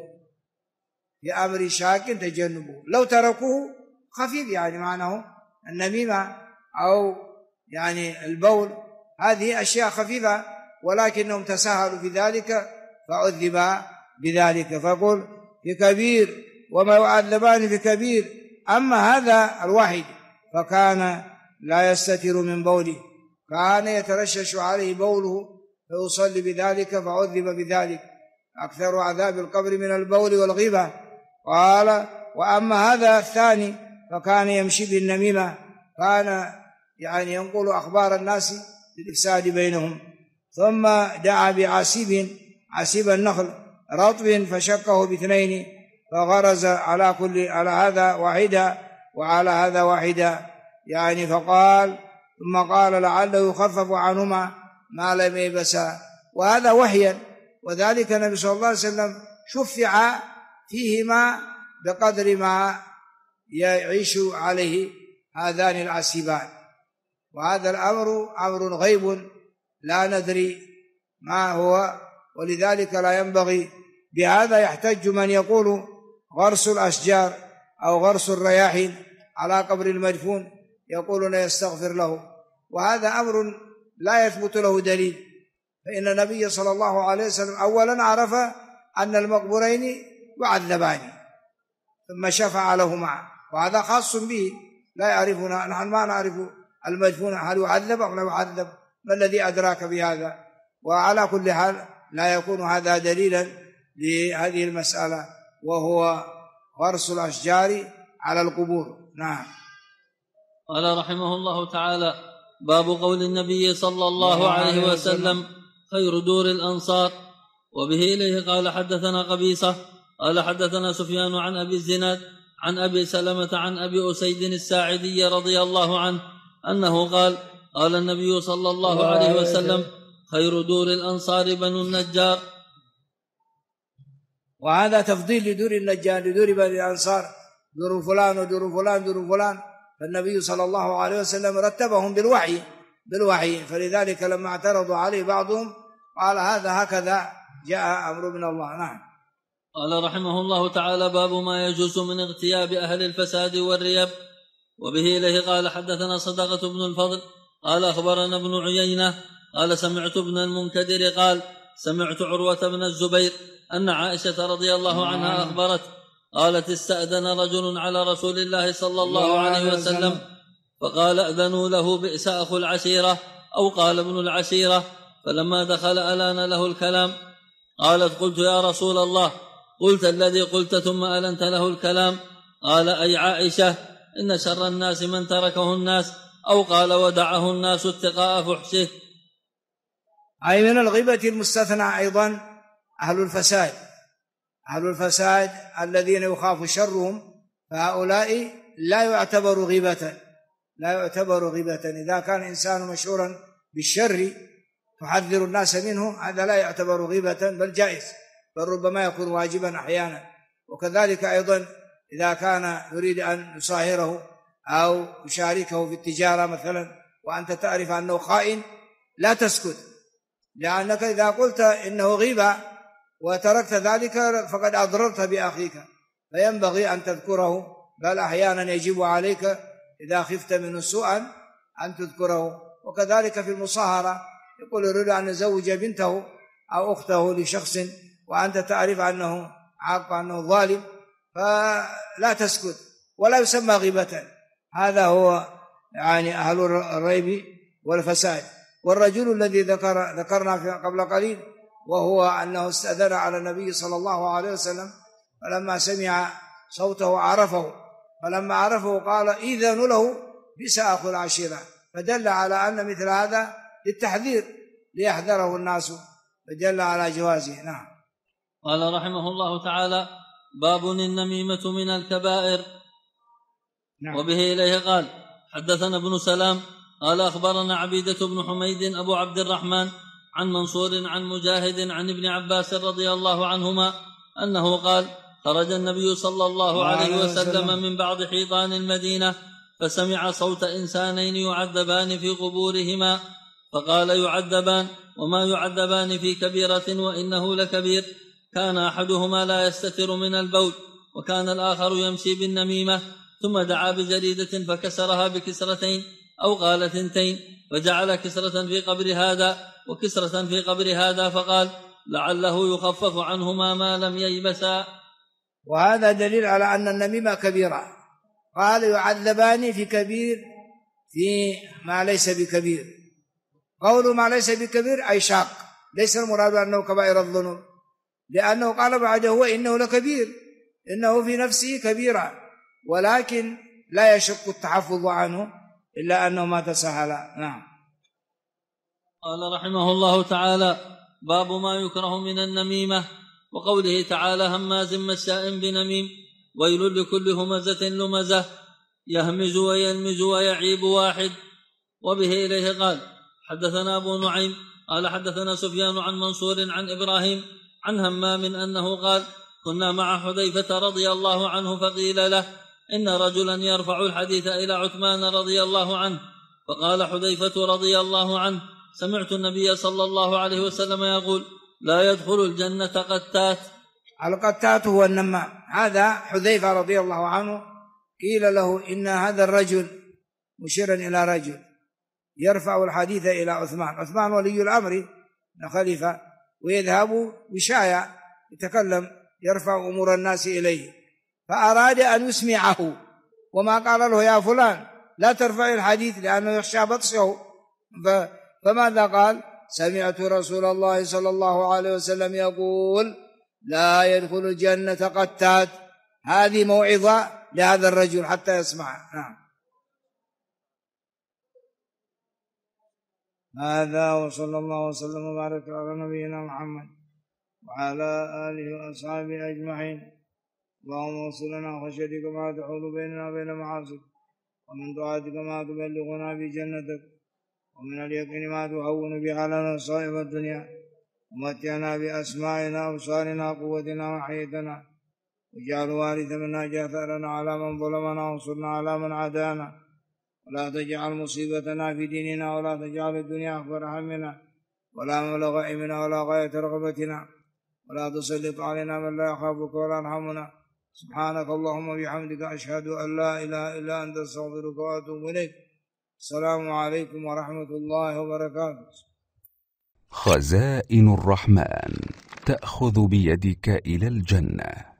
في أمر شاق تجنبه. لو تركوه خفيف، يعني معناه النميمة أو يعني البول، هذه أشياء خفيفة، ولكنهم تساهلوا في ذلك فعذب بذلك. فقل في كبير وما يعذبان في كبير، أما هذا الواحد فكان لا يستتر من بوله، كان يترشش عليه بوله فيصلي بذلك فعذب بذلك. أكثر عذاب القبر من البول والغيبة. قال: وأما هذا الثاني فكان يمشي بالنميمة، كان يعني ينقل أخبار الناس للإفساد بينهم. ثم دعا بعسيب النخل رطب فشقه باثنين، فغرز على هذا واحدا وعلى هذا واحدا، يعني فقال ثم قال: لعله يخفف عنهما ما لم ييبسا. وهذا وحيا، وذلك النبي صلى الله عليه وسلم شفع فيهما بقدر ما يعيش عليه هذان العسيبان. وهذا الأمر أمر غيب لا ندري ما هو، ولذلك لا ينبغي. بهذا يحتج من يقول غرس الأشجار أو غرس الرياحين على قبر المدفون، يقولون يستغفر له، وهذا أمر لا يثبت له دليل. فإن النبي صلى الله عليه وسلم أولا عرف أن المقبورين يعذبان ثم شفع لهما، وهذا خاص به لا يعرفنا، نحن ما نعرف المدفون هل يعذب أو لا يعذب، ما الذي أدراك بهذا؟ وعلى كل حال لا يكون هذا دليلا لهذه المسألة، وهو غرس الأشجار على القبور. نعم. قال رحمه الله تعالى: باب قول النبي صلى الله عليه وسلم: خير دور الأنصار. وبه إليه قال حدثنا قبيصة قال حدثنا سفيان عن أبي الزناد عن أبي سلمة عن أبي أسيد الساعدي رضي الله عنه أنه قال: قال النبي صلى الله عليه وسلم: خير دور الأنصار بنو النجار. وهذا تفضيل لدور النجار، لدور بني الأنصار، دور فلان ودور فلان دور فلان. فالنبي صلى الله عليه وسلم رتبهم بالوحي، فلذلك لما اعترضوا عليه بعضهم قال: هذا هكذا جاء أمر من الله. نعم. قال رحمه الله تعالى: باب ما يجوز من اغتياب أهل الفساد والريب. وبه إليه قال: حدثنا صدقة بن الفضل قال أخبرنا ابن عيينة قال سمعت ابن المنكدر قال سمعت عروة بن الزبير أن عائشة رضي الله عنها أخبرت قالت: استأذن رجل على رسول الله صلى الله عليه وسلم فقال: أذنوا له بئس أخو العشيرة، أو قال ابن العشيرة. فلما دخل ألان له الكلام. قالت: قلت: يا رسول الله، قلت الذي قلت ثم ألنت له الكلام. قال: أي عائشة، إن شر الناس من تركه الناس، أو قال ودعه الناس اتقاء فحشه. أي من الغيبة المستثنى أيضا أهل الفساد، أهل الفساد الذين يخاف شرهم، فهؤلاء لا يعتبر غيبة، لا يعتبر غيبة. إذا كان إنسان مشهورا بالشر تحذر الناس منه، هذا لا يعتبر غيبة بل جائز، بل ربما يكون واجبا أحيانا. وكذلك أيضا إذا كان يريد أن يصاهره أو يشاركه في التجارة مثلا وأنت تعرف أنه خائن، لا تسكت، لأنك إذا قلت إنه غيبة وتركت ذلك فقد أضررت بأخيك، فينبغي أن تذكره، بل أحيانا يجب عليك إذا خفت منه سوءا أن تذكره. وكذلك في المصاهرة، يقول يريد أن يزوج بنته أو أخته لشخص وأنت تعرف أنه عاق، أنه ظالم، فلا تسكت، ولا يسمى غيبة. هذا هو يعني أهل الريب والفساد. والرجل الذي ذكرنا قبل قليل، وهو أنه استأذن على النبي صلى الله عليه وسلم، فلما سمع صوته عرفه، فلما عرفه قال: إذن له بئس أخو العشيرة، فدل على أن مثل هذا للتحذير ليحذره الناس، فدل على جوازه. نعم. قال رحمه الله تعالى: باب النميمة من الكبائر. نعم. وبه إليه قال: حدثنا ابن سلام قال أخبرنا عبيدة بن حميد أبو عبد الرحمن عن منصور عن مجاهد عن ابن عباس رضي الله عنهما أنه قال: خرج النبي صلى الله عليه وسلم من بعض حيطان المدينة فسمع صوت إنسانين يعذبان في قبورهما، فقال: يعذبان؟ وما يعذبان في كبيرة وإنه لكبير. كان أحدهما لا يستتر من البول، وكان الآخر يمشي بالنميمة. ثم دعا بجريدة فكسرها بكسرتين، أو قال 2، فجعل كسرة في قبر هذا وكسرة في قبر هذا، فقال: لعله يخفف عنهما ما لم ييبسا. وهذا دليل على أن النميمة كبيرة. قال: يعذبان في كبير، في ما ليس بكبير. قول ما ليس بكبير أي شاق، ليس المراد أنه كبائر الذنوب، لأنه قال بعده وإنه لكبير، إنه في نفسه كبيرة، ولكن لا يشق التحفظ عنه إلا أنه ما تسهل. نعم. قال رحمه الله تعالى: باب ما يكره من النميمة. وقوله تعالى: هماز مشاء بنميم، ويل لكل همزة لمزة، يهمز ويلمز ويعيب واحد. وبه إليه قال: حدثنا أبو نعيم قال حدثنا سفيان عن منصور عن إبراهيم عن همام أنه قال: كنا مع حذيفة رضي الله عنه، فقيل له: إن رجلا يرفع الحديث إلى عثمان رضي الله عنه. فقال حذيفة رضي الله عنه: سمعت النبي صلى الله عليه وسلم يقول: لا يدخل الجنة قتات. القتات هو النمام. هذا حذيفة رضي الله عنه قيل له: إن هذا الرجل، مشيرا إلى رجل، يرفع الحديث إلى عثمان. عثمان ولي الأمر خليفة، ويذهب وشايع يتكلم يرفع أمور الناس إليه، فأراد أن يسمعه، وما قال له: يا فلان لا ترفع الحديث، لأنه يخشى بطشه. فماذا قال؟ سمعت رسول الله صلى الله عليه وسلم يقول: لا يدخل الجنة قتات. هذه موعظة لهذا الرجل حتى يسمع. نعم. هذا وصلى الله وسلم وبارك على نبينا محمد وعلى آله وأصحابه أجمعين. اللهم وصل لنا خشيتك ما تحول بيننا وبين معاصيك، ومن طاعتك ما تبلغنا بجنتك، ومن اليقين ما تهون به علينا مصائب الدنيا، ومتعنا بأسمائنا وأبصارنا قوتنا وحياتنا، واجعل وارث منا اجعل ثأرنا على من ظلمنا وانصرنا على من عادانا، ولا تجعل مصيبتنا في ديننا، ولا تجعل الدنيا أكبر همنا ولا مبلغ علمنا ولا غاية رغبتنا، ولا تسلط علينا من لا يخافك ولا يرحمنا. سبحانك اللهم وبحمدك أشهد أن لا إله إلا أنت أستغفرك وأتوب إليك. السلام عليكم ورحمة الله وبركاته. خزائن الرحمن تأخذ بيدك إلى الجنة.